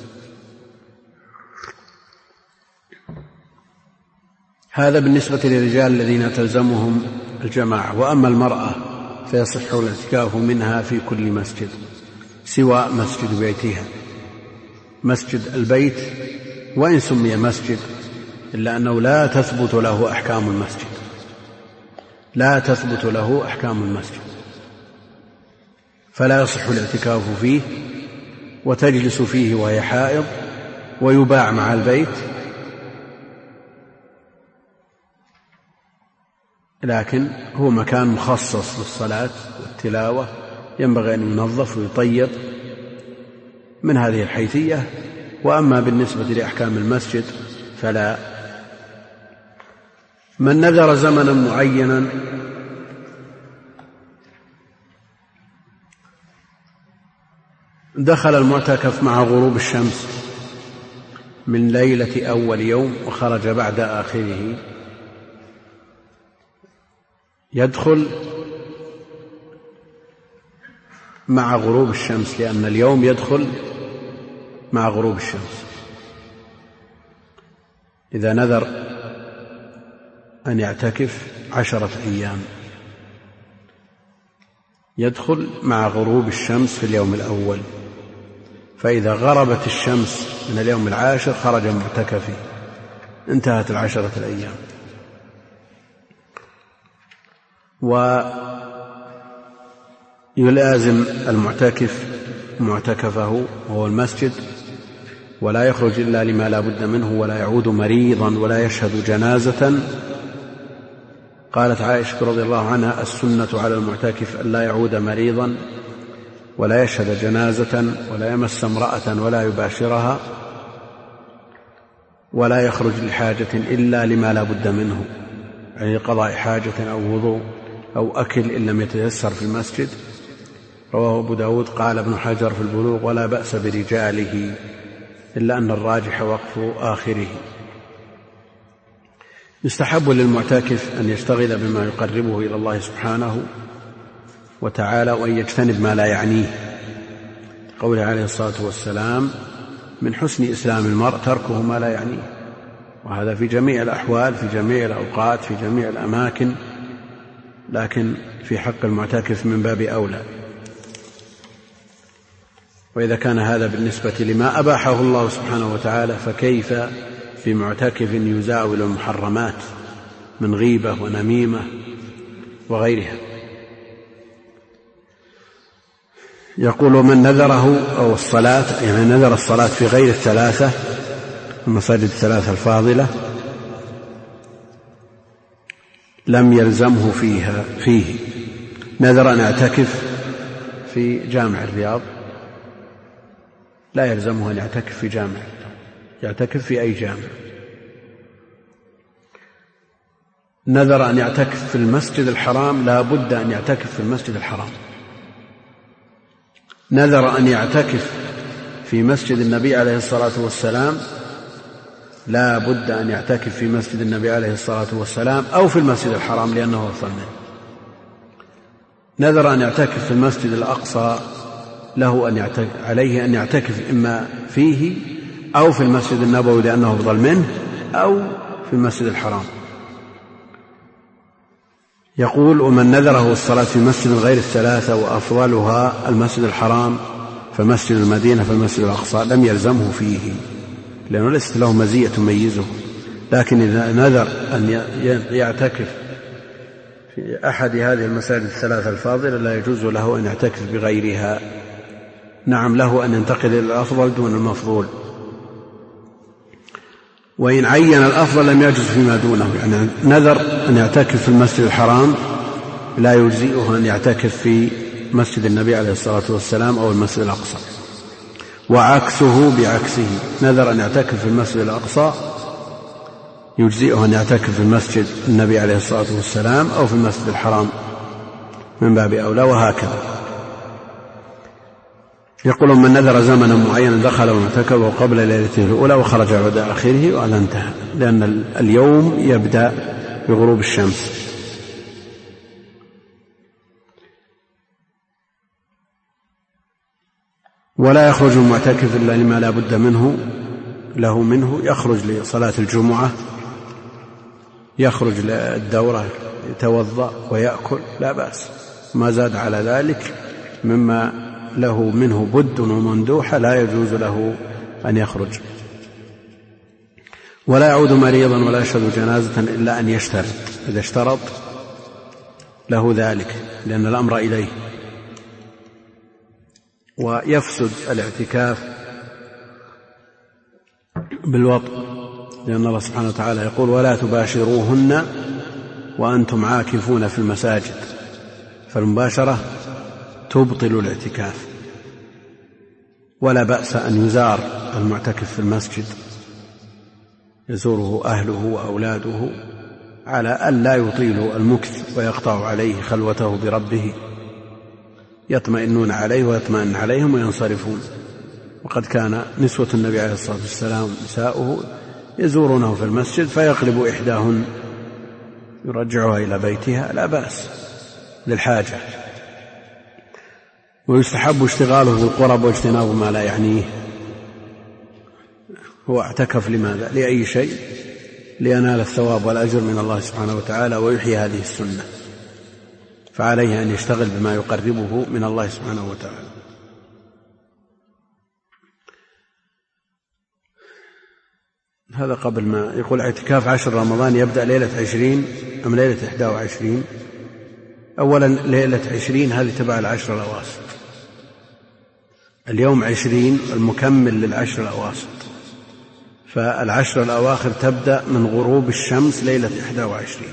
S1: هذا بالنسبة للرجال الذين تلزمهم الجماعة. وأما المرأة فيصح الاعتكاف منها في كل مسجد سوى مسجد بيتها. مسجد البيت وإن سمي مسجد إلا أنه لا تثبت له أحكام المسجد، لا تثبت له أحكام المسجد، فلا يصح الاعتكاف فيه، وتجلس فيه وهي حائض، ويباع مع البيت، لكن هو مكان مخصص للصلاة والتلاوة، ينبغي أن ينظف ويطيب من هذه الحيثية. وأما بالنسبة لأحكام المسجد فلا. من نذر زمنا معينا دخل المعتكف مع غروب الشمس من ليلة أول يوم وخرج بعد آخره، يدخل مع غروب الشمس، لأن اليوم يدخل مع غروب الشمس. إذا نذر أن يعتكف 10 أيام يدخل مع غروب الشمس في اليوم الأول، فإذا غربت الشمس من اليوم العاشر خرج معتكفه، انتهت 10 الأيام. ويلازم المعتكف معتكفه وهو المسجد، ولا يخرج إلا لما لا بد منه، ولا يعود مريضا، ولا يشهد جنازة. قالت عائشة رضي الله عنها: السنة على المعتكف أن لا يعود مريضا، ولا يشهد جنازة، ولا يمس امرأة، ولا يباشرها، ولا يخرج لحاجة إلا لما لا بد منه، يعني قضاء حاجة أو وضوء أو أكل إن لم يتيسر في المسجد. رواه أبو داود. قال ابن حجر في البلوغ: ولا بأس برجاله، إلا أن الراجح وقف آخره. يستحب للمعتكف أن يشتغل بما يقربه إلى الله سبحانه وتعالى، وأن يجتنب ما لا يعنيه. قوله عليه الصلاة والسلام: من حسن إسلام المرء تركه ما لا يعنيه. وهذا في جميع الأحوال، في جميع الأوقات، في جميع الأماكن، لكن في حق المعتكف من باب أولى. وإذا كان هذا بالنسبة لما أباحه الله سبحانه وتعالى، فكيف بمعتكف يزاول المحرمات من غيبة ونميمة وغيرها. يقول: من نذره أو الصلاة، يعني نذر الصلاة في غير الثلاثة المساجد الثلاثة الفاضلة، لم يلزمه فيه. نذر أن يعتكف في جامع الرياض، لا يلزمه أن يعتكف في جامع، يعتكف في أي جامع. نذر أن يعتكف في المسجد الحرام، لا بد أن يعتكف في المسجد الحرام. نذر أن يعتكف في مسجد النبي عليه الصلاة والسلام، لا بد أن يعتكف في مسجد النبي عليه الصلاة والسلام أو في المسجد الحرام، لأنه أفضل منه. نذر أن يعتكف في المسجد الأقصى، له عليه أن يعتكف إما فيه أو في المسجد النبوي لأنه أفضل منه، أو في المسجد الحرام. يقول: ومن نذره الصلاة في مسجد غير الثلاثة وأفضلها المسجد الحرام فمسجد المدينة فالمسجد الأقصى، لم يلزمه فيه، لأنه ليست له مزية تميزه. لكن إذا نذر أن يعتكف في أحد هذه المساجد الثلاثة الفاضلة لا يجوز له أن يعتكف بغيرها. نعم، له أن ينتقل إلى الأفضل دون المفضول، وإن عين الأفضل لم يجوز فيما دونه. يعني نذر أن يعتكف في المسجد الحرام، لا يجزئه أن يعتكف في مسجد النبي عليه الصلاة والسلام أو المسجد الأقصى. وعكسه بعكسه، نذر أن يعتكف في المسجد الأقصى، يجزئه أن يعتكف في المسجد النبي عليه الصلاة والسلام أو في المسجد الحرام من باب أولى، وهكذا. يقول من نذر زمنا معينا دخل ومعتكفه قبل ليلته الأولى وخرج بعد آخره وهذا انتهى، لأن اليوم يبدأ بغروب الشمس. ولا يخرج المعتكف إلا لما لا بد له منه، يخرج لصلاة الجمعة، يخرج للدورة، يتوضأ ويأكل لا بأس، ما زاد على ذلك مما له منه بد ومندوحة لا يجوز له أن يخرج. ولا يعود مريضا ولا يشهد جنازة إلا أن يشترط، إذا اشترط له ذلك لأن الأمر إليه. ويفسد الاعتكاف بالوطء، لأن الله سبحانه وتعالى يقول ولا تباشروهن وأنتم عاكفون في المساجد، فالمباشرة تبطل الاعتكاف. ولا بأس أن يزار المعتكف في المسجد، يزوره أهله وأولاده على أن لا يطيلوا المكث ويقطع عليه خلوته بربه، يطمئنون عليه ويطمئن عليهم وينصرفون. وقد كان نسوة النبي عليه الصلاة والسلام نساؤه يزورونه في المسجد فيقلب إحداهن يرجعها إلى بيتها لا بأس للحاجة. ويستحب اشتغاله بالقرب واجتناب ما لا يعنيه. هو اعتكف لماذا؟ لأي شيء؟ لينال الثواب والأجر من الله سبحانه وتعالى ويحيي هذه السنة، فعليه أن يشتغل بما يقربه من الله سبحانه وتعالى. هذا قبل ما يقول اعتكاف 10 رمضان يبدأ ليلة 20 أم ليلة 21؟ أولا ليلة 20 هذه تبع العشر الأواسط، اليوم 20 المكمل للعشر الأواسط، فالعشر الأواخر تبدأ من غروب الشمس ليلة 21،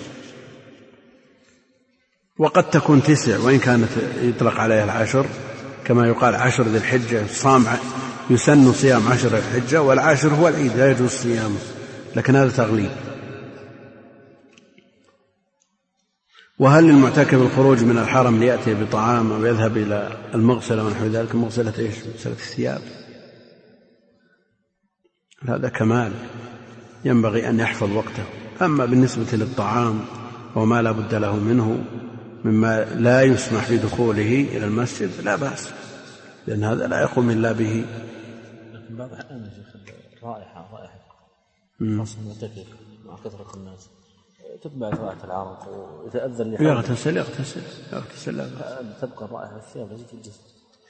S1: وقد تكون 9 وإن كانت يطلق عليها العشر، كما يقال 10 ذي الحجة يسن صيام 10 ذي الحجة، والعاشر هو العيد لا يجوز صيامه، لكن هذا تغليب. وهل للمعتكف الخروج من الحرم ليأتي بطعام أو يذهب إلى المغسلة ونحو ذلك؟ المغسلة إيش؟ مغسلة الثياب، هذا كمال ينبغي أن يحفظ وقته. أما بالنسبة للطعام وما لا بد له منه مما لا يسمح بدخوله إلى المسجد لا بأس، لأن هذا لا يقوم إلا به.
S2: لكن بعض الأحيان يا شيخ رائحة خاصة المعتكف مع كثرة الناس تتبع رائحة العرق ويتأذى
S1: يغتسل
S2: تبقى الرائحة الثياب في الجسم.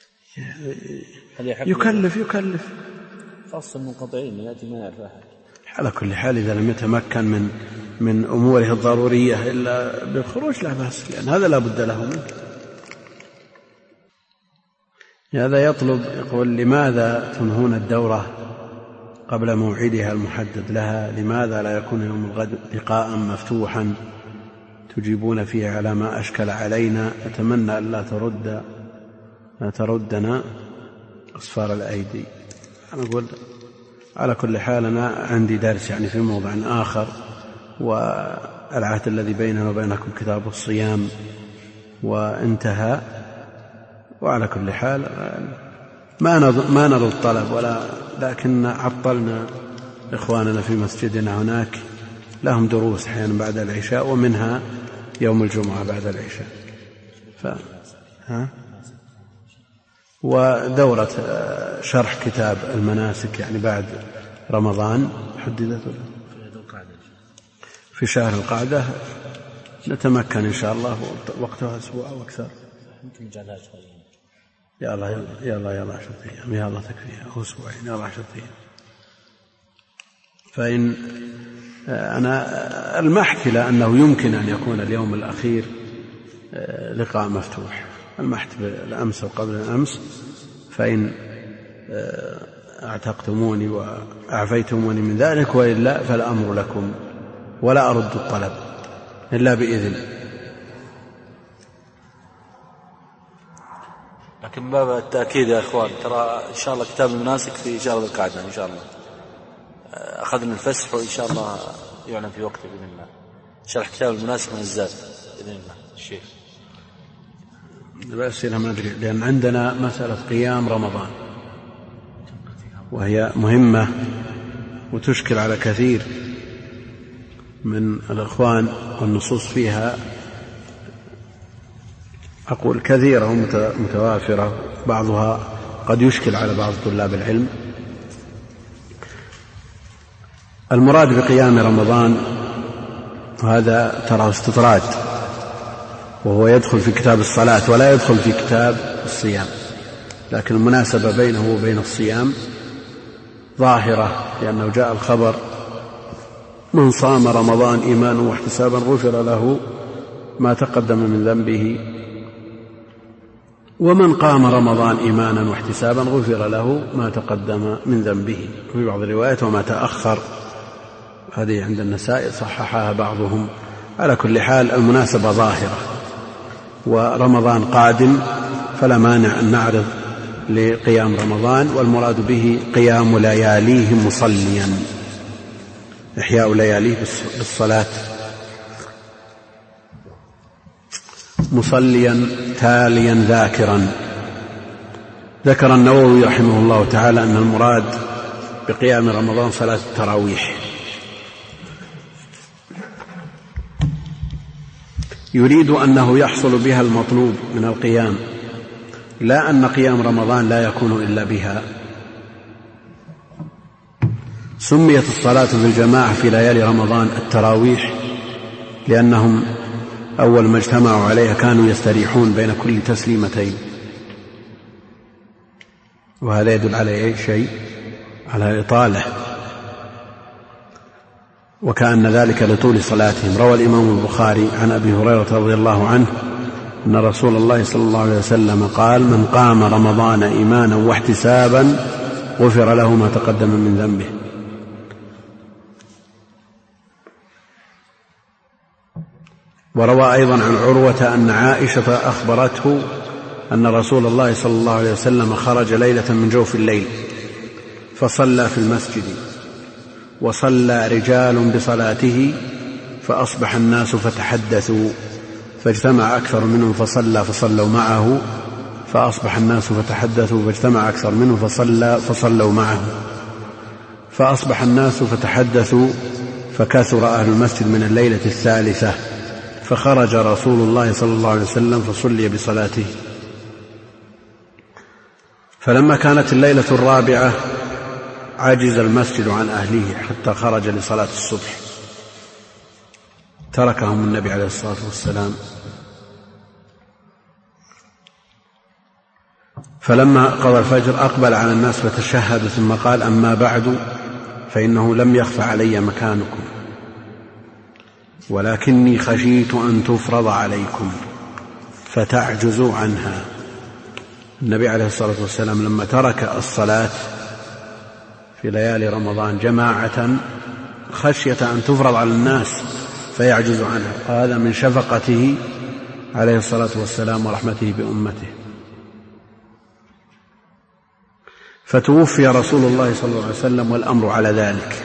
S1: يكلف
S2: خاصة المنقطعين يأتي ما يعرف أحد.
S1: على كل حال إذا لم يتمكن من أموره الضرورية إلا بالخروج لا بأس، لأن هذا لا بد له منه. هذا يطلب يقول لماذا تنهون الدورة قبل موعدها المحدد لها؟ لماذا لا يكون يوم الغد لقاء مفتوحا تجيبون فيه على ما أشكل علينا؟ أتمنى أن لا تردنا أصفار الأيدي. أنا أقول على كل حال أنا عندي درس يعني في موضع آخر، والعهد الذي بيننا وبينكم كتاب الصيام وانتهى، وعلى كل حال ما نرد الطلب لكن عطلنا إخواننا في مسجدنا هناك لهم دروس أحيانا بعد العشاء، ومنها يوم الجمعة بعد العشاء. ودورة شرح كتاب المناسك يعني بعد رمضان حددت في شهر القعدة، نتمكن إن شاء الله وقتها أسبوع أو أكثر. يا الله 10 أيام، يا الله تكفيها، أو أسبوعين، يا الله 10 أيام. فإن أنا المحك لأنه يمكن أن يكون اليوم الأخير لقاء مفتوح، المحت بالأمس وقبل الأمس، فإن اعتقتموني وأعفيتموني من ذلك، وإلا فالأمر لكم، ولا أرد الطلب إلا بإذن.
S2: لكن باب التأكيد يا إخوان، ترى إن شاء الله كتاب المناسك في شهر ذي القعدة إن شاء الله، أخذنا الفسح وإن شاء الله يعلن في وقته بإذن الله، شرح كتاب المناسك من الزاد بإذن الله الشيخ.
S1: الأسئلة ما أدري، لأن عندنا مسألة قيام رمضان وهي مهمة وتشكل على كثير من الإخوان، والنصوص فيها أقول كثيرة متوافرة، بعضها قد يشكل على بعض طلاب العلم. المراد بقيام رمضان هذا ترى استطراد، وهو يدخل في كتاب الصلاة ولا يدخل في كتاب الصيام، لكن المناسبة بينه وبين الصيام ظاهرة، لأنه جاء الخبر: من صام رمضان إيمانا واحتسابا غفر له ما تقدم من ذنبه، ومن قام رمضان إيمانا واحتسابا غفر له ما تقدم من ذنبه. في بعض الروايات وما تأخر، هذه عند النسائي صححها بعضهم. على كل حال المناسبة ظاهرة، ورمضان قادم فلا مانع أن نعرض لقيام رمضان، والمراد به قيام لياليه مصليا، إحياء لياليه بالصلاة مصليا تاليا ذاكرا. ذكر النووي رحمه الله تعالى أن المراد بقيام رمضان صلاة التراويح، يريد أنه يحصل بها المطلوب من القيام، لا أن قيام رمضان لا يكون إلا بها. سميت الصلاة في الجماعة في ليالي رمضان التراويح لأنهم أول ما اجتمعوا عليها كانوا يستريحون بين كل تسليمتين، وهذا يدل على شيء، على إطالة، وكأن ذلك لطول صلاتهم. روى الإمام البخاري عن أبي هريرة رضي الله عنه أن رسول الله صلى الله عليه وسلم قال: من قام رمضان إيمانا واحتسابا غفر له ما تقدم من ذنبه. وروى أيضا عن عروة أن عائشة أخبرته أن رسول الله صلى الله عليه وسلم خرج ليلة من جوف الليل فصلى في المسجد، وصلى رجال بصلاته فأصبح الناس فتحدثوا، فاجتمع أكثر منهم فصلوا معه، فأصبح الناس فتحدثوا، فاجتمع أكثر منهم فصلوا معه، فأصبح الناس فتحدثوا، فكثر أهل المسجد من الليلة الثالثة، فخرج رسول الله صلى الله عليه وسلم فصلي بصلاته. فلما كانت الليلة الرابعة عجز المسجد عن أهله حتى خرج لصلاة الصبح، تركهم النبي عليه الصلاة والسلام. فلما قضى الفجر أقبل على الناس فتشهد، ثم قال: أما بعد فإنه لم يخف علي مكانكم، ولكني خشيت أن تفرض عليكم فتعجزوا عنها. النبي عليه الصلاة والسلام لما ترك الصلاة في ليالي رمضان جماعة خشية أن تفرض على الناس فيعجز عنها، هذا من شفقته عليه الصلاة والسلام ورحمته بأمته. فتوفي رسول الله صلى الله عليه وسلم والأمر على ذلك.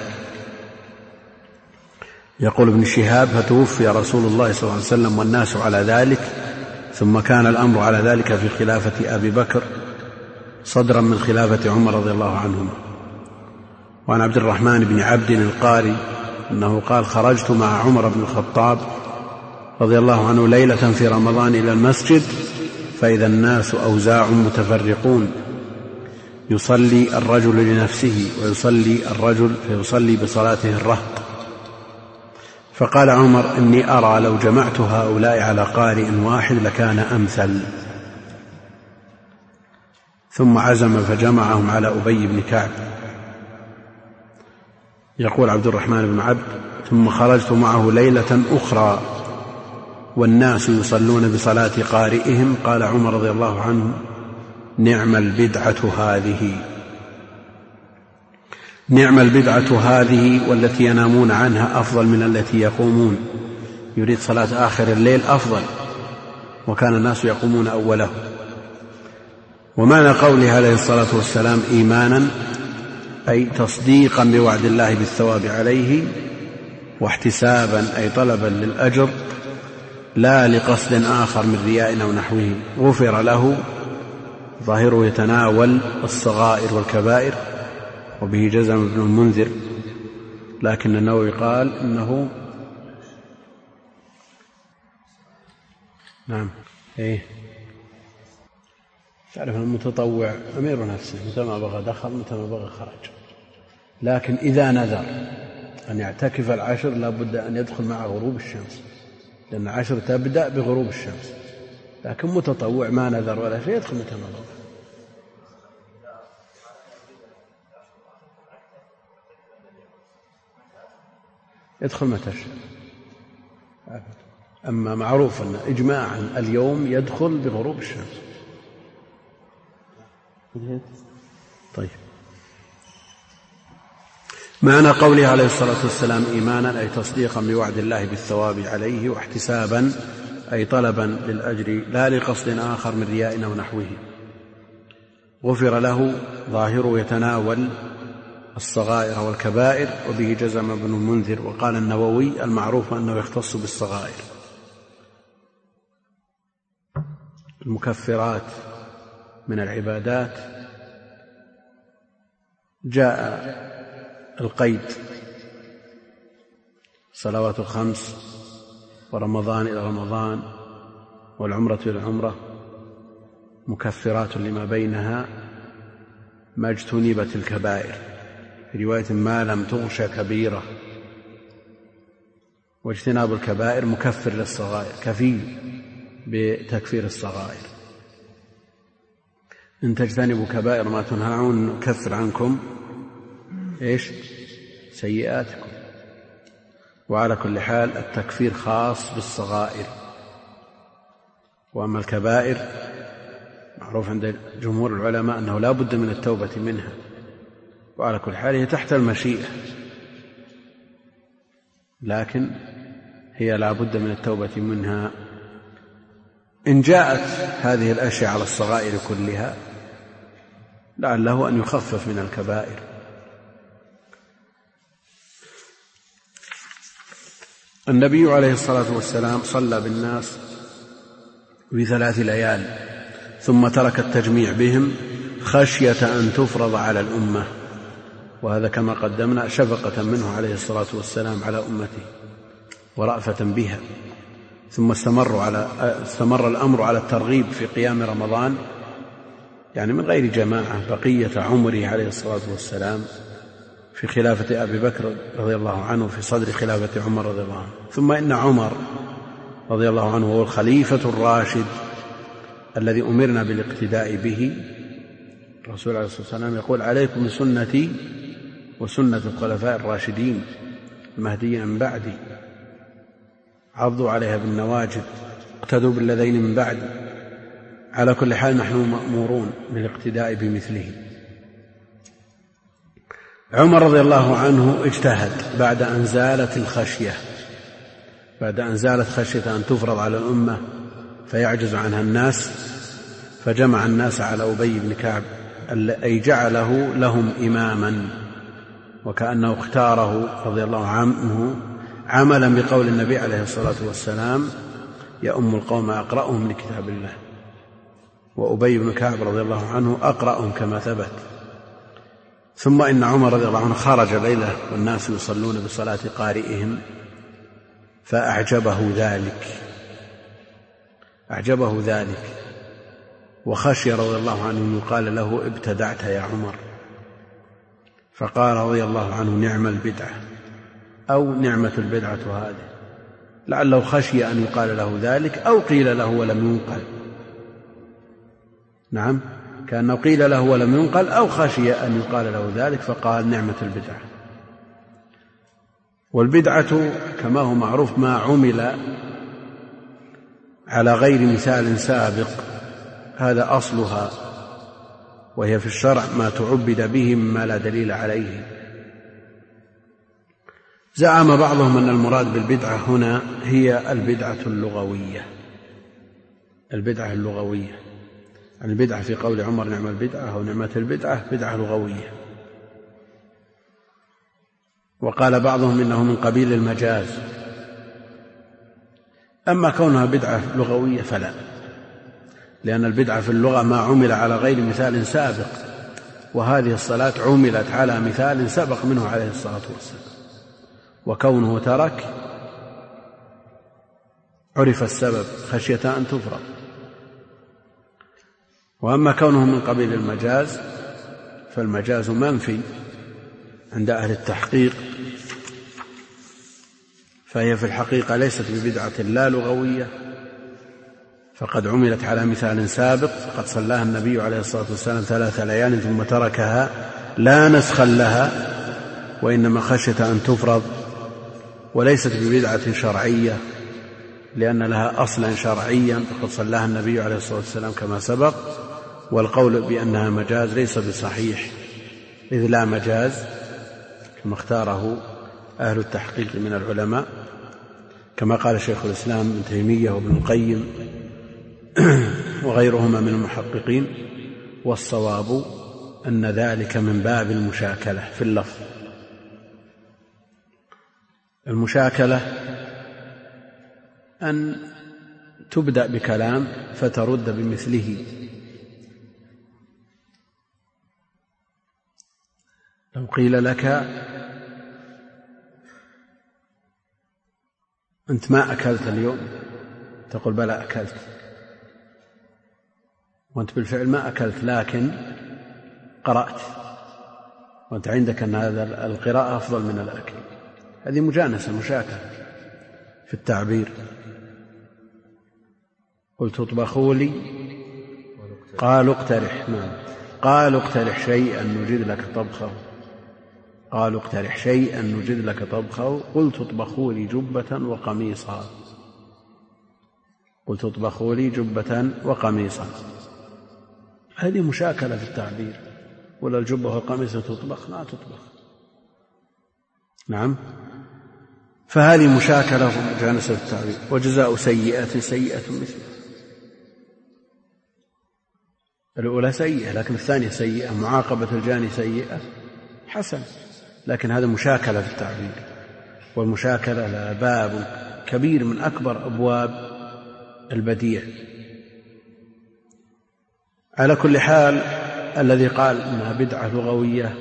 S1: يقول ابن شهاب: فتوفي رسول الله صلى الله عليه وسلم والناس على ذلك، ثم كان الأمر على ذلك في خلافة أبي بكر صدرا من خلافة عمر رضي الله عنهما. وعن عبد الرحمن بن عبد القاري أنه قال: خرجت مع عمر بن الخطاب رضي الله عنه ليلة في رمضان إلى المسجد، فإذا الناس أوزاع متفرقون، يصلي الرجل لنفسه ويصلي الرجل فيصلي بصلاته الرهط. فقال عمر: إني أرى لو جمعت هؤلاء على قارئ واحد لكان أمثل. ثم عزم فجمعهم على أبي بن كعب. يقول عبد الرحمن بن عبد: ثم خرجت معه ليلة أخرى والناس يصلون بصلاة قارئهم. قال عمر رضي الله عنه: نعم البدعة هذه، نعم البدعة هذه، والتي ينامون عنها أفضل من التي يقومون. يريد صلاة آخر الليل أفضل، وكان الناس يقومون أوله. ومعنى قوله عليه الصلاة والسلام إيمانا أي تصديقا بوعد الله بالثواب عليه، واحتسابا أي طلبا للأجر، لا لقصد آخر من رياء أو نحوه غفر له، ظاهره يتناول الصغائر والكبائر، وبه جزم ابن المنذر، لكن النووي قال إنه نعم تعرف المتطوع أمير نفسه، متى ما بغى دخل متى ما بغى خرج، لكن إذا نذر أن يعتكف العشر لا بد أن يدخل مع غروب الشمس، لأن العشر تبدأ بغروب الشمس، لكن متطوع ما نذر ولا شيء يدخل متى ما بغى. يدخل متى شاء. أما معروف أن إجماعا اليوم يدخل بغروب الشمس. طيب، معنى قوله عليه الصلاة والسلام إيمانا أي تصديقا بوعد الله بالثواب عليه، واحتسابا أي طلبا للأجر لا لقصد آخر من رياء أو نحوه. غفر له، ظاهره يتناول الصغائر والكبائر، وبه جزم ابن المنذر. وقال النووي المعروف أنه يختص بالصغائر. المكفرات من العبادات جاء القيد: الصلوات الخمس، ورمضان إلى رمضان، والعمرة إلى العمرة، مكفرات لما بينها ما اجتنبت الكبائر، في رواية ما لم تغش كبيرة. واجتناب الكبائر مكفر للصغائر، كفيل بتكفير الصغائر. إن تجتنبوا كبائر ما تنهون نكفر عنكم سيئاتكم. وعلى كل حال التكفير خاص بالصغائر، وأما الكبائر معروف عند جمهور العلماء أنه لا بد من التوبة منها، وعلى كل حال هي تحت المشيئة، لكن هي لا بد من التوبة منها. إن جاءت هذه الأشياء على الصغائر كلها لعله أن يخفف من الكبائر. النبي عليه الصلاة والسلام صلى بالناس ب3 ليال ثم ترك التجميع بهم خشية أن تفرض على الأمة، وهذا كما قدمنا شفقة منه عليه الصلاة والسلام على أمته ورأفة بها. ثم استمر الأمر على الترغيب في قيام رمضان، يعني من غير جماعة، بقية عمره عليه الصلاة والسلام في خلافة أبي بكر رضي الله عنه، في صدر خلافة عمر رضي الله عنه. ثم إن عمر رضي الله عنه هو الخليفة الراشد الذي أمرنا بالاقتداء به. الرسول عليه الصلاة والسلام يقول: عليكم بسنتي وسنة الخلفاء الراشدين المهديين من بعدي، عضوا عليها بالنواجذ، اقتدوا بالذين من بعد. على كل حال نحن مأمورون بالاقتداء بمثله. عمر رضي الله عنه اجتهد بعد أن زالت خشية أن تفرض على الأمة فيعجز عنها الناس، فجمع الناس على أبي بن كعب، أي جعله لهم إماما، وكأنه اختاره رضي الله عنه عملا بقول النبي عليه الصلاة والسلام: يؤم القوم أقرأهم لكتاب الله. وأبي بن كعب رضي الله عنه أقرأهم كما ثبت. ثم إن عمر رضي الله عنه خرج ليلة والناس يصلون بصلاة قارئهم فأعجبه ذلك، وخشي رضي الله عنه أن يقال له: ابتدعت يا عمر. فقال رضي الله عنه: نعم البدعة، أو نعمة البدعة هذه. لعله خشي أن يقال له ذلك، أو قيل له ولم ينقل. نعم، كأنه قيل له ولم ينقل، أو خشي أن يقال له ذلك فقال: نعمة البدعة. والبدعة كما هو معروف ما عمل على غير مثال سابق، هذا أصلها، وهي في الشرع ما تعبد به مما لا دليل عليه. زعم بعضهم أن المراد بالبدعة هنا هي البدعة اللغوية. البدعة في قول عمر نعم البدعة أو نعمة البدعة بدعة لغوية. وقال بعضهم إنه من قبيل المجاز، أما كونها بدعة لغوية فلا، لأن البدعة في اللغة ما عمل على غير مثال سابق، وهذه الصلاة عملت على مثال سبق منه عليه الصلاة والسلام، وكونه ترك عرف السبب خشية أن تفرض. وأما كونه من قبيل المجاز فالمجاز منفي عند أهل التحقيق، فهي في الحقيقة ليست ببدعة لا لغوية، فقد عملت على مثال سابق، فقد صلاها النبي عليه الصلاة والسلام 3 ليال ثم تركها لا نسخا لها، وإنما خشية أن تفرض، وليست ببدعة شرعية لأن لها أصلا شرعيا، فقد صلاها النبي عليه الصلاة والسلام كما سبق. والقول بأنها مجاز ليس بصحيح، إذ لا مجاز كما اختاره أهل التحقيق من العلماء، كما قال شيخ الإسلام ابن تيمية وابن القيم وغيرهما من المحققين. والصواب أن ذلك من باب المشاكلة في اللفظ. المشاكلة أن تبدأ بكلام فترد بمثله. لو قيل لك أنت ما أكلت اليوم، تقول بلى أكلت، وأنت بالفعل ما أكلت لكن قرأت، وأنت عندك أن هذا القراءة أفضل من الأكل. هذه مجانسة، مشاكلة في التعبير. قلت اطبخوا لي، قالوا اقترح، قالوا اقترح شيئا نجد لك طبخه، قالوا اقترح شيئا نجد لك طبخه، قلت اطبخوا لي جبة وقميصا، قلت اطبخوا لي جبة وقميصا. هذه مشاكلة في التعبير. ولا الجبة والقميص تطبخ؟ لا تطبخ. نعم، فهذه مشاكلة ومجانسة التعبير. وجزاء سيئة سيئة مثلها. الأولى سيئة لكن الثانية سيئة، معاقبة الجاني سيئة حسن، لكن هذا مشاكلة في التعبير. والمشاكلة لها باب كبير من أكبر أبواب البديع. على كل حال الذي قال إنها بدعة لغوية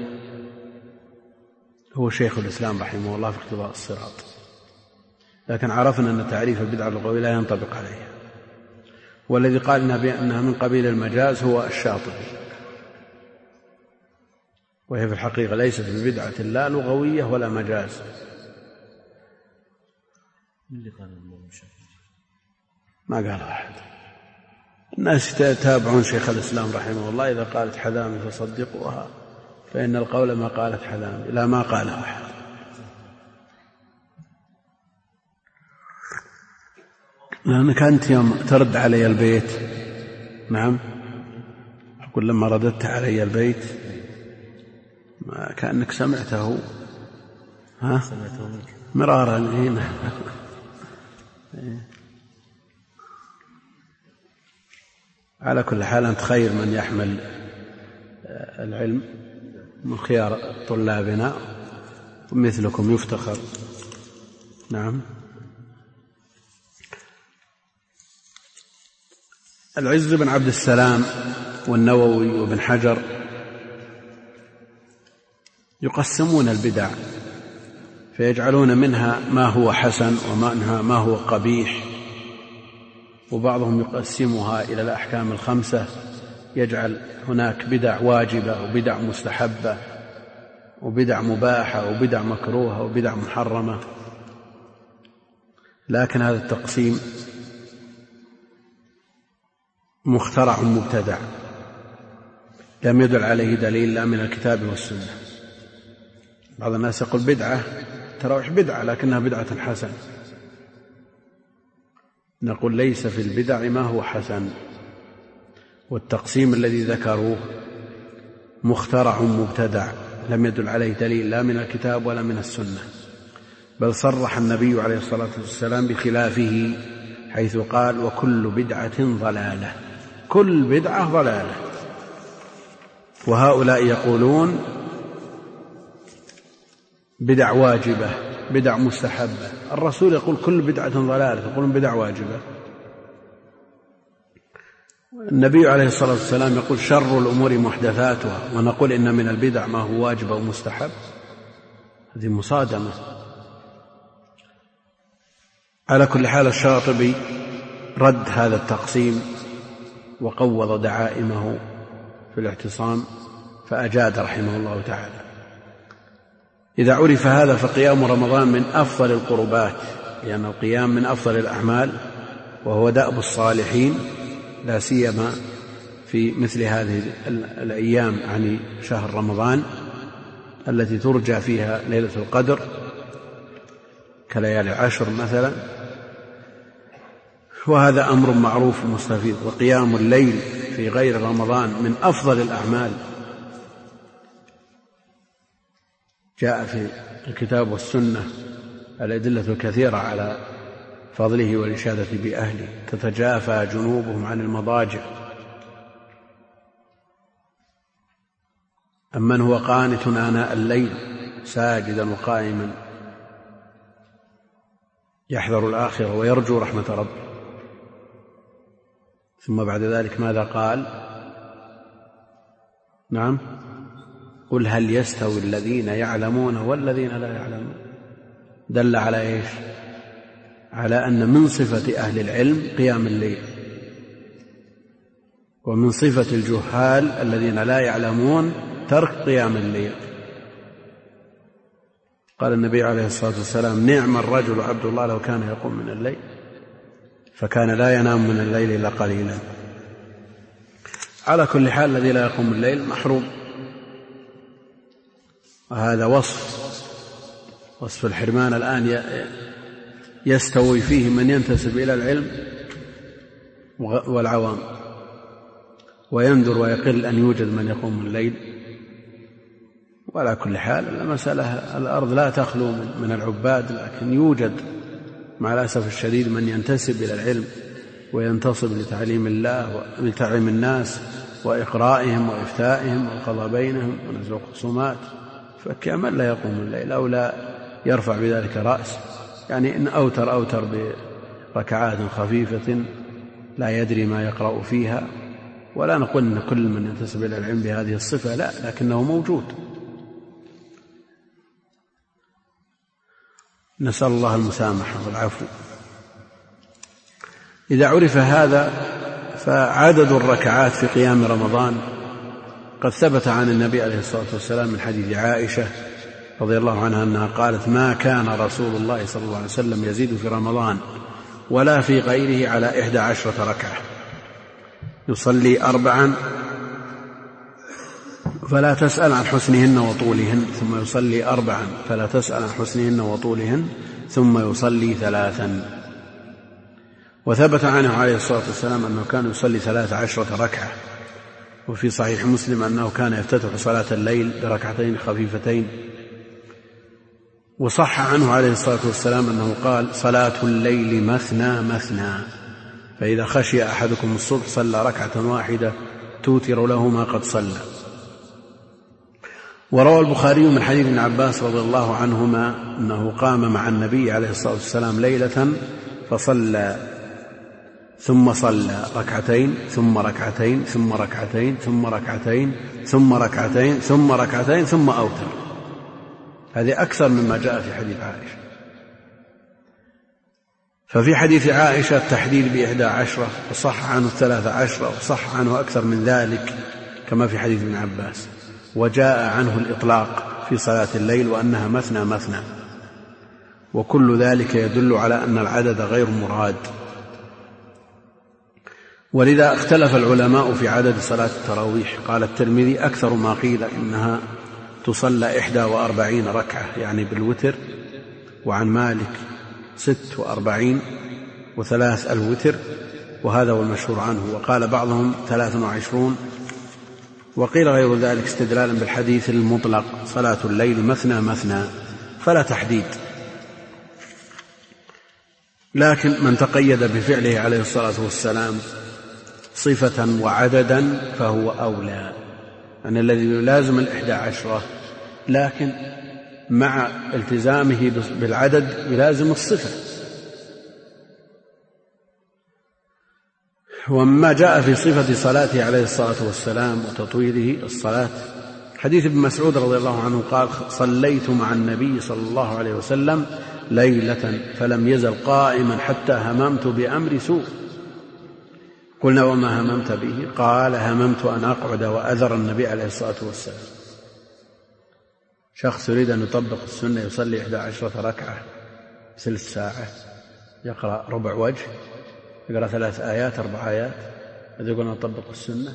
S1: هو شيخ الإسلام رحمه الله في اقتضاء الصراط، لكن عرفنا أن تعريف البدعة اللغوية لا ينطبق عليها. والذي قال إنها من قبيل المجاز هو الشاطبي، وهي في الحقيقة ليست ببدعة لا لغوية ولا مجاز. ما قال أحد. الناس يتابعون شيخ الإسلام رحمه الله، إذا قالت حذامي فصدقوها، فإن القول ما قالت حذامي، لا ما قال أحد. لأنك أنت يوم ترد علي البيت، نعم، أقول لما رددت علي البيت ما كأنك سمعته، مرارا هنا. على كل حال أنت خير من يحمل العلم من خيار طلابنا، ومثلكم يفتخر. نعم. العز بن عبد السلام والنووي وابن حجر يقسمون البدع فيجعلون منها ما هو حسن ومنها ما هو قبيح، وبعضهم يقسمها إلى الأحكام ال5، يجعل هناك بدع واجبة وبدع مستحبة وبدع مباحة وبدع مكروهة وبدع محرمة. لكن هذا التقسيم مخترع مبتدع لم يدل عليه دليل لا من الكتاب والسنة. بعض الناس يقول بدعة تراوح بدعة لكنها بدعة حسنة، نقول ليس في البدع ما هو حسن، والتقسيم الذي ذكروه مخترع مبتدع لم يدل عليه دليل لا من الكتاب ولا من السنة، بل صرح النبي عليه الصلاة والسلام بخلافه حيث قال وكل بدعة ضلالة، كل بدعة ضلالة. وهؤلاء يقولون بدع واجبة بدع مستحبة. الرسول يقول كل بدعة ضلالة، يقولون بدع واجبة. النبي عليه الصلاة والسلام يقول شر الأمور محدثاتها، ونقول إن من البدع ما هو واجب أو مستحب. هذه مصادمة. على كل حال الشاطبي رد هذا التقسيم وقوض دعائمه في الاعتصام فأجاد رحمه الله تعالى. إذا عرف هذا فقيام رمضان من أفضل القربات، لأن القيام من أفضل الأعمال وهو دأب الصالحين، لا سيما في مثل هذه الأيام، يعني شهر رمضان التي ترجى فيها ليلة القدر كليالي العشر مثلا. وهذا أمر معروف مستفيض. وقيام الليل في غير رمضان من أفضل الأعمال، جاء في الكتاب والسنة الأدلة الكثيرة على فضله والإشادة بأهله. تتجافى جنوبهم عن المضاجع. أمن هو قانت آناء الليل ساجدا وقائما يحذر الآخرة ويرجو رحمة ربه. ثم بعد ذلك ماذا قال؟ نعم، قل هل يستوي الذين يعلمون والذين لا يعلمون. دل على إيش؟ على أن من صفة أهل العلم قيام الليل، ومن صفة الجهال الذين لا يعلمون ترك قيام الليل. قال النبي عليه الصلاة والسلام نعم الرجل عبد الله لو كان يقوم من الليل، فكان لا ينام من الليل إلا قليلا. على كل حال الذي لا يقوم الليل محروم. وهذا وصف الحرمان الآن يستوي فيه من ينتسب إلى العلم والعوام، ويندر ويقل أن يوجد من يقوم الليل. وعلى كل حال المسألة الأرض لا تخلو من العباد، لكن يوجد مع الأسف الشديد من ينتسب إلى العلم وينتصب لتعليم الله ولتعليم الناس وإقرائهم وإفتائهم والقضاء بينهم ونزع الخصومات، فكمن لا يقوم الليل أو لا يرفع بذلك رأس. يعني إن أوتر بركعات خفيفة لا يدري ما يقرأ فيها. ولا نقول أن كل من ينتسب إلى العلم بهذه الصفة، لا، لكنه موجود. نسأل الله المسامحة والعفو. إذا عرف هذا فعدد الركعات في قيام رمضان قد ثبت عن النبي عليه الصلاة والسلام من حديث عائشة رضي الله عنها أنها قالت ما كان رسول الله صلى الله عليه وسلم يزيد في رمضان ولا في غيره على 11 ركعة، يصلي 4 فلا تسأل عن حسنهن وطولهن، ثم يصلي 4 فلا تسأل عن حسنهن وطولهن، ثم يصلي 3. وثبت عنه عليه الصلاة والسلام أنه كان يصلي 13 ركعة. وفي صحيح مسلم أنه كان يفتتح صلاة الليل بركعتين خفيفتين. وصح عنه عليه الصلاة والسلام أنه قال صلاة الليل مثنى مثنى، فإذا خشي أحدكم الصبح صلى ركعة واحدة توتر له ما قد صلى. وروى البخاري من حديث ابن عباس رضي الله عنهما أنه قام مع النبي عليه الصلاة والسلام ليلة فصلى ثم صلى ركعتين ثم ركعتين ثم ركعتين ثم ركعتين ثم ركعتين ثم ركعتين ثم أوتر. هذه أكثر مما جاء في حديث عائشة. ففي حديث عائشة التحديد ب11، وصح عنه 13، وصح عنه أكثر من ذلك كما في حديث ابن عباس. وجاء عنه الإطلاق في صلاة الليل وأنها مثنى مثنى. وكل ذلك يدل على أن العدد غير مراد. ولذا اختلف العلماء في عدد صلاة التراويح. قال الترمذي أكثر ما قيل إنها تصلى 41 ركعة يعني بالوتر. وعن مالك 46 و3 الوتر، وهذا هو المشهور عنه. وقال بعضهم 23، وقيل غير ذلك استدلالا بالحديث المطلق صلاة الليل مثنى مثنى، فلا تحديد. لكن من تقيد بفعله عليه الصلاة والسلام صفة وعددا فهو أولى. يعني الذي يلازم 11 لكن مع التزامه بالعدد يلازم الصفة. وما جاء في صفة صلاته عليه الصلاة والسلام وتطويله الصلاة، حديث ابن مسعود رضي الله عنه قال: صليت مع النبي صلى الله عليه وسلم ليلة فلم يزل قائما حتى هممت بأمر سوء. قلنا: وما هممت به؟ قال: هممت أن أقعد وأذر النبي عليه الصلاة والسلام. شخص يريد أن يطبق السنة يصلي 11 ركعة ثلث ساعة، يقرأ ربع وجه، يقرأ 3 آيات 4 آيات، هذا يقول أن نطبق السنة؟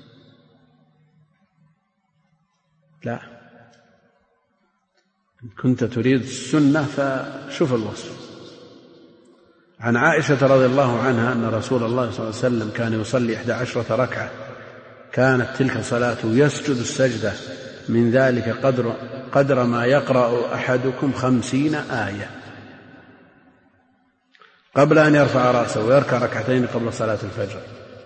S1: لا. إن كنت تريد السنة فشوف الوصف. عن عائشة رضي الله عنها أن رسول الله صلى الله عليه وسلم كان يصلي 11 ركعة، كانت تلك صلاته يسجد السجدة من ذلك قدر ما يقرأ أحدكم 50 آية قبل أن يرفع رأسه ويركع ركعتين قبل صلاة الفجر.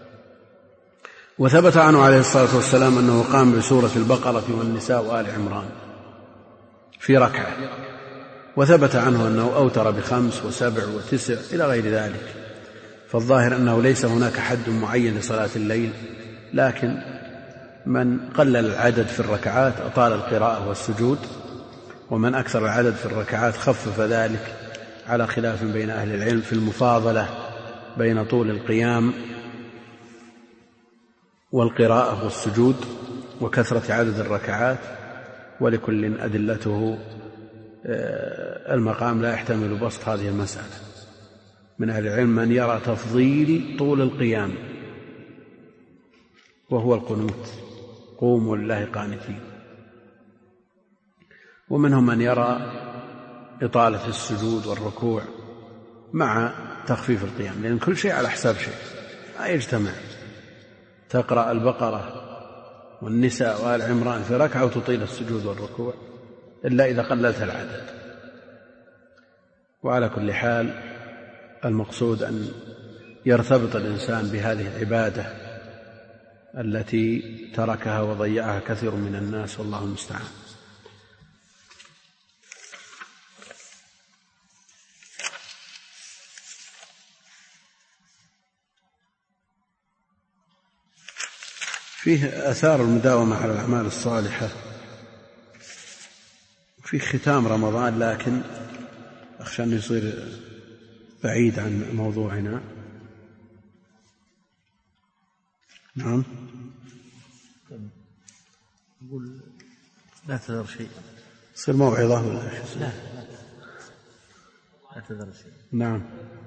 S1: وثبت عنه عليه الصلاة والسلام أنه قام بسورة البقرة والنساء وآل عمران في ركعة، وثبت عنه أنه أوتر ب5 و7 و9 إلى غير ذلك. فالظاهر أنه ليس هناك حد معين لصلاة الليل، لكن من قلل العدد في الركعات أطال القراءة والسجود، ومن أكثر العدد في الركعات خفف ذلك، على خلاف بين أهل العلم في المفاضلة بين طول القيام والقراءة والسجود وكثرة عدد الركعات، ولكل أدلته. المقام لا يحتمل بسط هذه المسألة. من أهل العلم من يرى تفضيل طول القيام وهو القنوت، قوموا لله قانتين، ومنهم من يرى إطالة السجود والركوع مع تخفيف القيام، لأن كل شيء على حساب شيء، لا يجتمع تقرأ البقرة والنساء وآل عمران في ركعة وتطيل السجود والركوع إلا إذا قللت العدد. وعلى كل حال المقصود أن يرتبط الإنسان بهذه العبادة التي تركها وضيعها كثير من الناس، والله المستعان. فيه آثار المداومة على الأعمال الصالحة في ختام رمضان، لكن أخشى أن يصير بعيد عن موضوعنا. نعم.
S2: أقول لا تذر شيء،
S1: يصير موعظة ولا
S2: لا تذر شيء.
S1: نعم.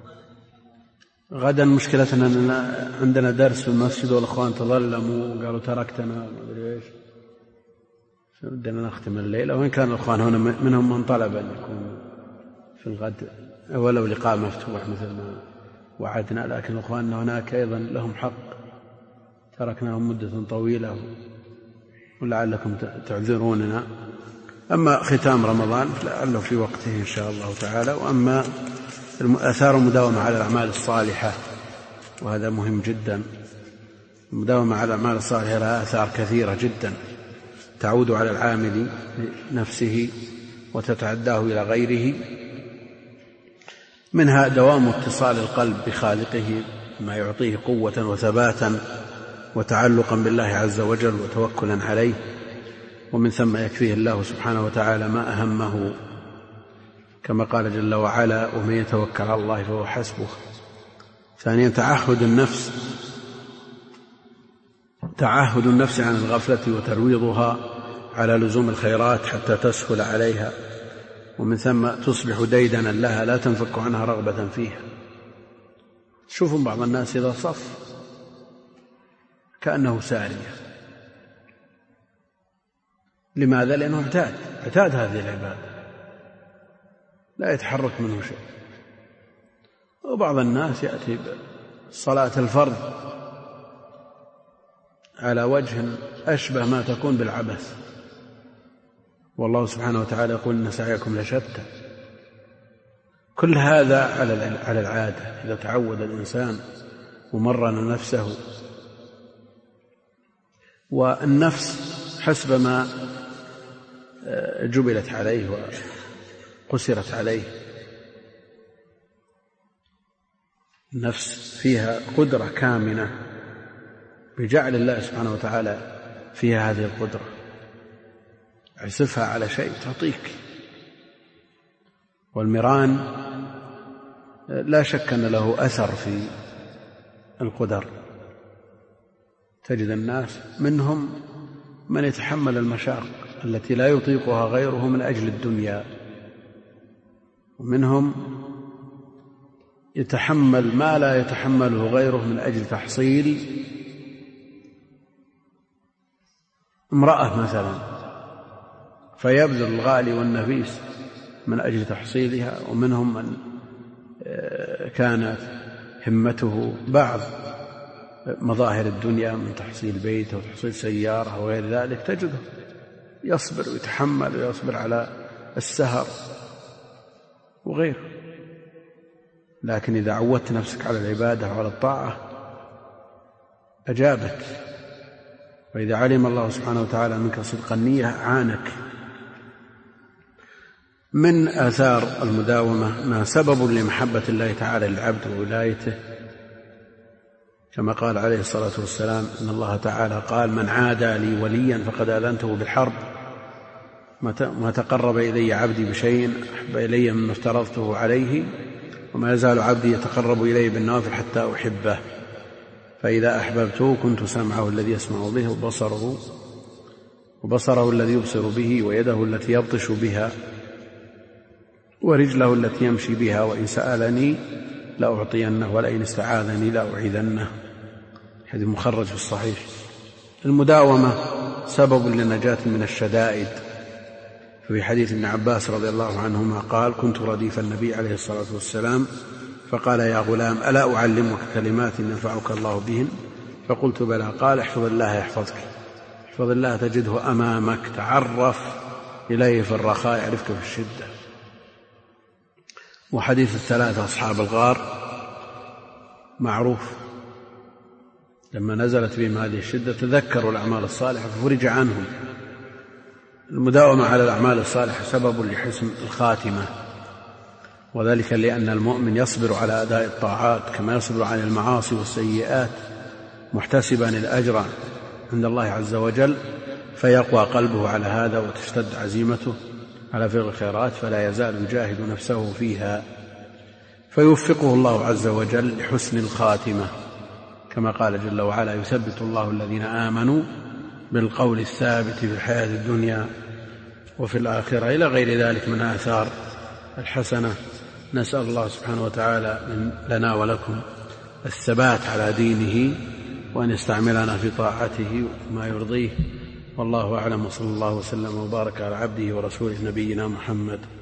S1: غدا مشكلتنا أننا عندنا درس في المسجد والأخوان تظلموا وقالوا تركتنا ما أدري إيش، بدنا نختم الليلة. وإن كان الأخوان هنا منهم من طلب أن يكون في الغد ولو لقاء مفتوح مثل ما وعدنا، لكن الأخوان هناك أيضا لهم حق، تركناهم مدة طويلة ولعلكم تعذروننا. أما ختام رمضان فلعله في وقته إن شاء الله تعالى. وأما آثار المداومة على الأعمال الصالحة، وهذا مهم جدا. المداومة على الأعمال الصالحة لها آثار كثيرة جدا تعود على العامل نفسه وتتعداه إلى غيره، منها دوام اتصال القلب بخالقه ما يعطيه قوة وثباتا وتعلقا بالله عز وجل وتوكلا عليه، ومن ثم يكفيه الله سبحانه وتعالى ما أهمه، كما قال جل وعلا: ومن يتوكل على الله فهو حسبه. ثانيا تعهد النفس عن الغفلة وترويضها على لزوم الخيرات حتى تسهل عليها، ومن ثم تصبح ديدنا لها لا تنفك عنها رغبة فيها. شوفوا بعض الناس إذا صف كأنه سارية. لماذا؟ لأنه اعتاد هذه العبادة، لا يتحرك منه شيء. وبعض الناس يأتي صلاة الفرض على وجه أشبه ما تكون بالعبث، والله سبحانه وتعالى يقول: إن سعيكم لشتى. كل هذا على العادة. إذا تعود الإنسان ومرن نفسه، والنفس حسب ما جبلت عليه وقسرت عليه. النفس فيها قدرة كامنة بجعل الله سبحانه وتعالى فيها هذه القدرة، اعسفها على شيء تعطيك. والمران لا شك أن له أثر في القدر. تجد الناس منهم من يتحمل المشاق التي لا يطيقها غيره من أجل الدنيا، ومنهم يتحمل ما لا يتحمله غيره من أجل تحصيل امرأة مثلا، فيبذل الغالي والنفيس من أجل تحصيلها. ومنهم من كانت همته بعض مظاهر الدنيا من تحصيل بيت أو تحصيل سيارة أو غير ذلك، تجده يصبر ويتحمل ويصبر على السهر وغيره. لكن إذا عودت نفسك على العبادة وعلى الطاعة أجابت، وإذا علم الله سبحانه وتعالى منك صدق النية عانك. من آثار المداومة ما سبب لمحبة الله تعالى للعبد وولايته، كما قال عليه الصلاة والسلام إن الله تعالى قال من عادى لي وليا فقد آذنته بالحرب، ما تقرب إلي عبدي بشيء أحب إلي مما افترضته عليه، وما يزال عبدي يتقرب إلي بالنوافل حتى أحبه، فإذا أحببته كنت سمعه الذي يسمع به وبصره الذي يبصر به ويده التي يبطش بها ورجله التي يمشي بها، وإن سألني لأعطينه ولئن استعاذني لأعيذنه. هذا مخرج في الصحيح. المداومة سبب للنجاة من الشدائد، في حديث ابن عباس رضي الله عنهما قال كنت رديف النبي عليه الصلاة والسلام فقال يا غلام ألا أعلمك كلمات ينفعك الله بهن؟ فقلت بلى. قال احفظ الله يحفظك، احفظ الله تجده أمامك، تعرف إليه في الرخاء يعرفك في الشدة. وحديث الثلاثة أصحاب الغار معروف، لما نزلت بهم هذه الشدة تذكروا الأعمال الصالحة ففرج عنهم. المداومة على الأعمال الصالحة سبب لحسن الخاتمة، وذلك لأن المؤمن يصبر على أداء الطاعات كما يصبر عن المعاصي والسيئات محتسبا الأجر عند الله عز وجل، فيقوى قلبه على هذا وتشتد عزيمته على فعل الخيرات، فلا يزال يجاهد نفسه فيها، فيوفقه الله عز وجل لحسن الخاتمة، كما قال جل وعلا يثبت الله الذين آمنوا بالقول الثابت في الحياة الدنيا وفي الآخرة، إلى غير ذلك من آثار الحسنة. نسأل الله سبحانه وتعالى لنا ولكم الثبات على دينه، وأن يستعملنا في طاعته وما يرضيه، والله أعلم، وصلى الله وسلم وبارك على عبده ورسوله نبينا محمد.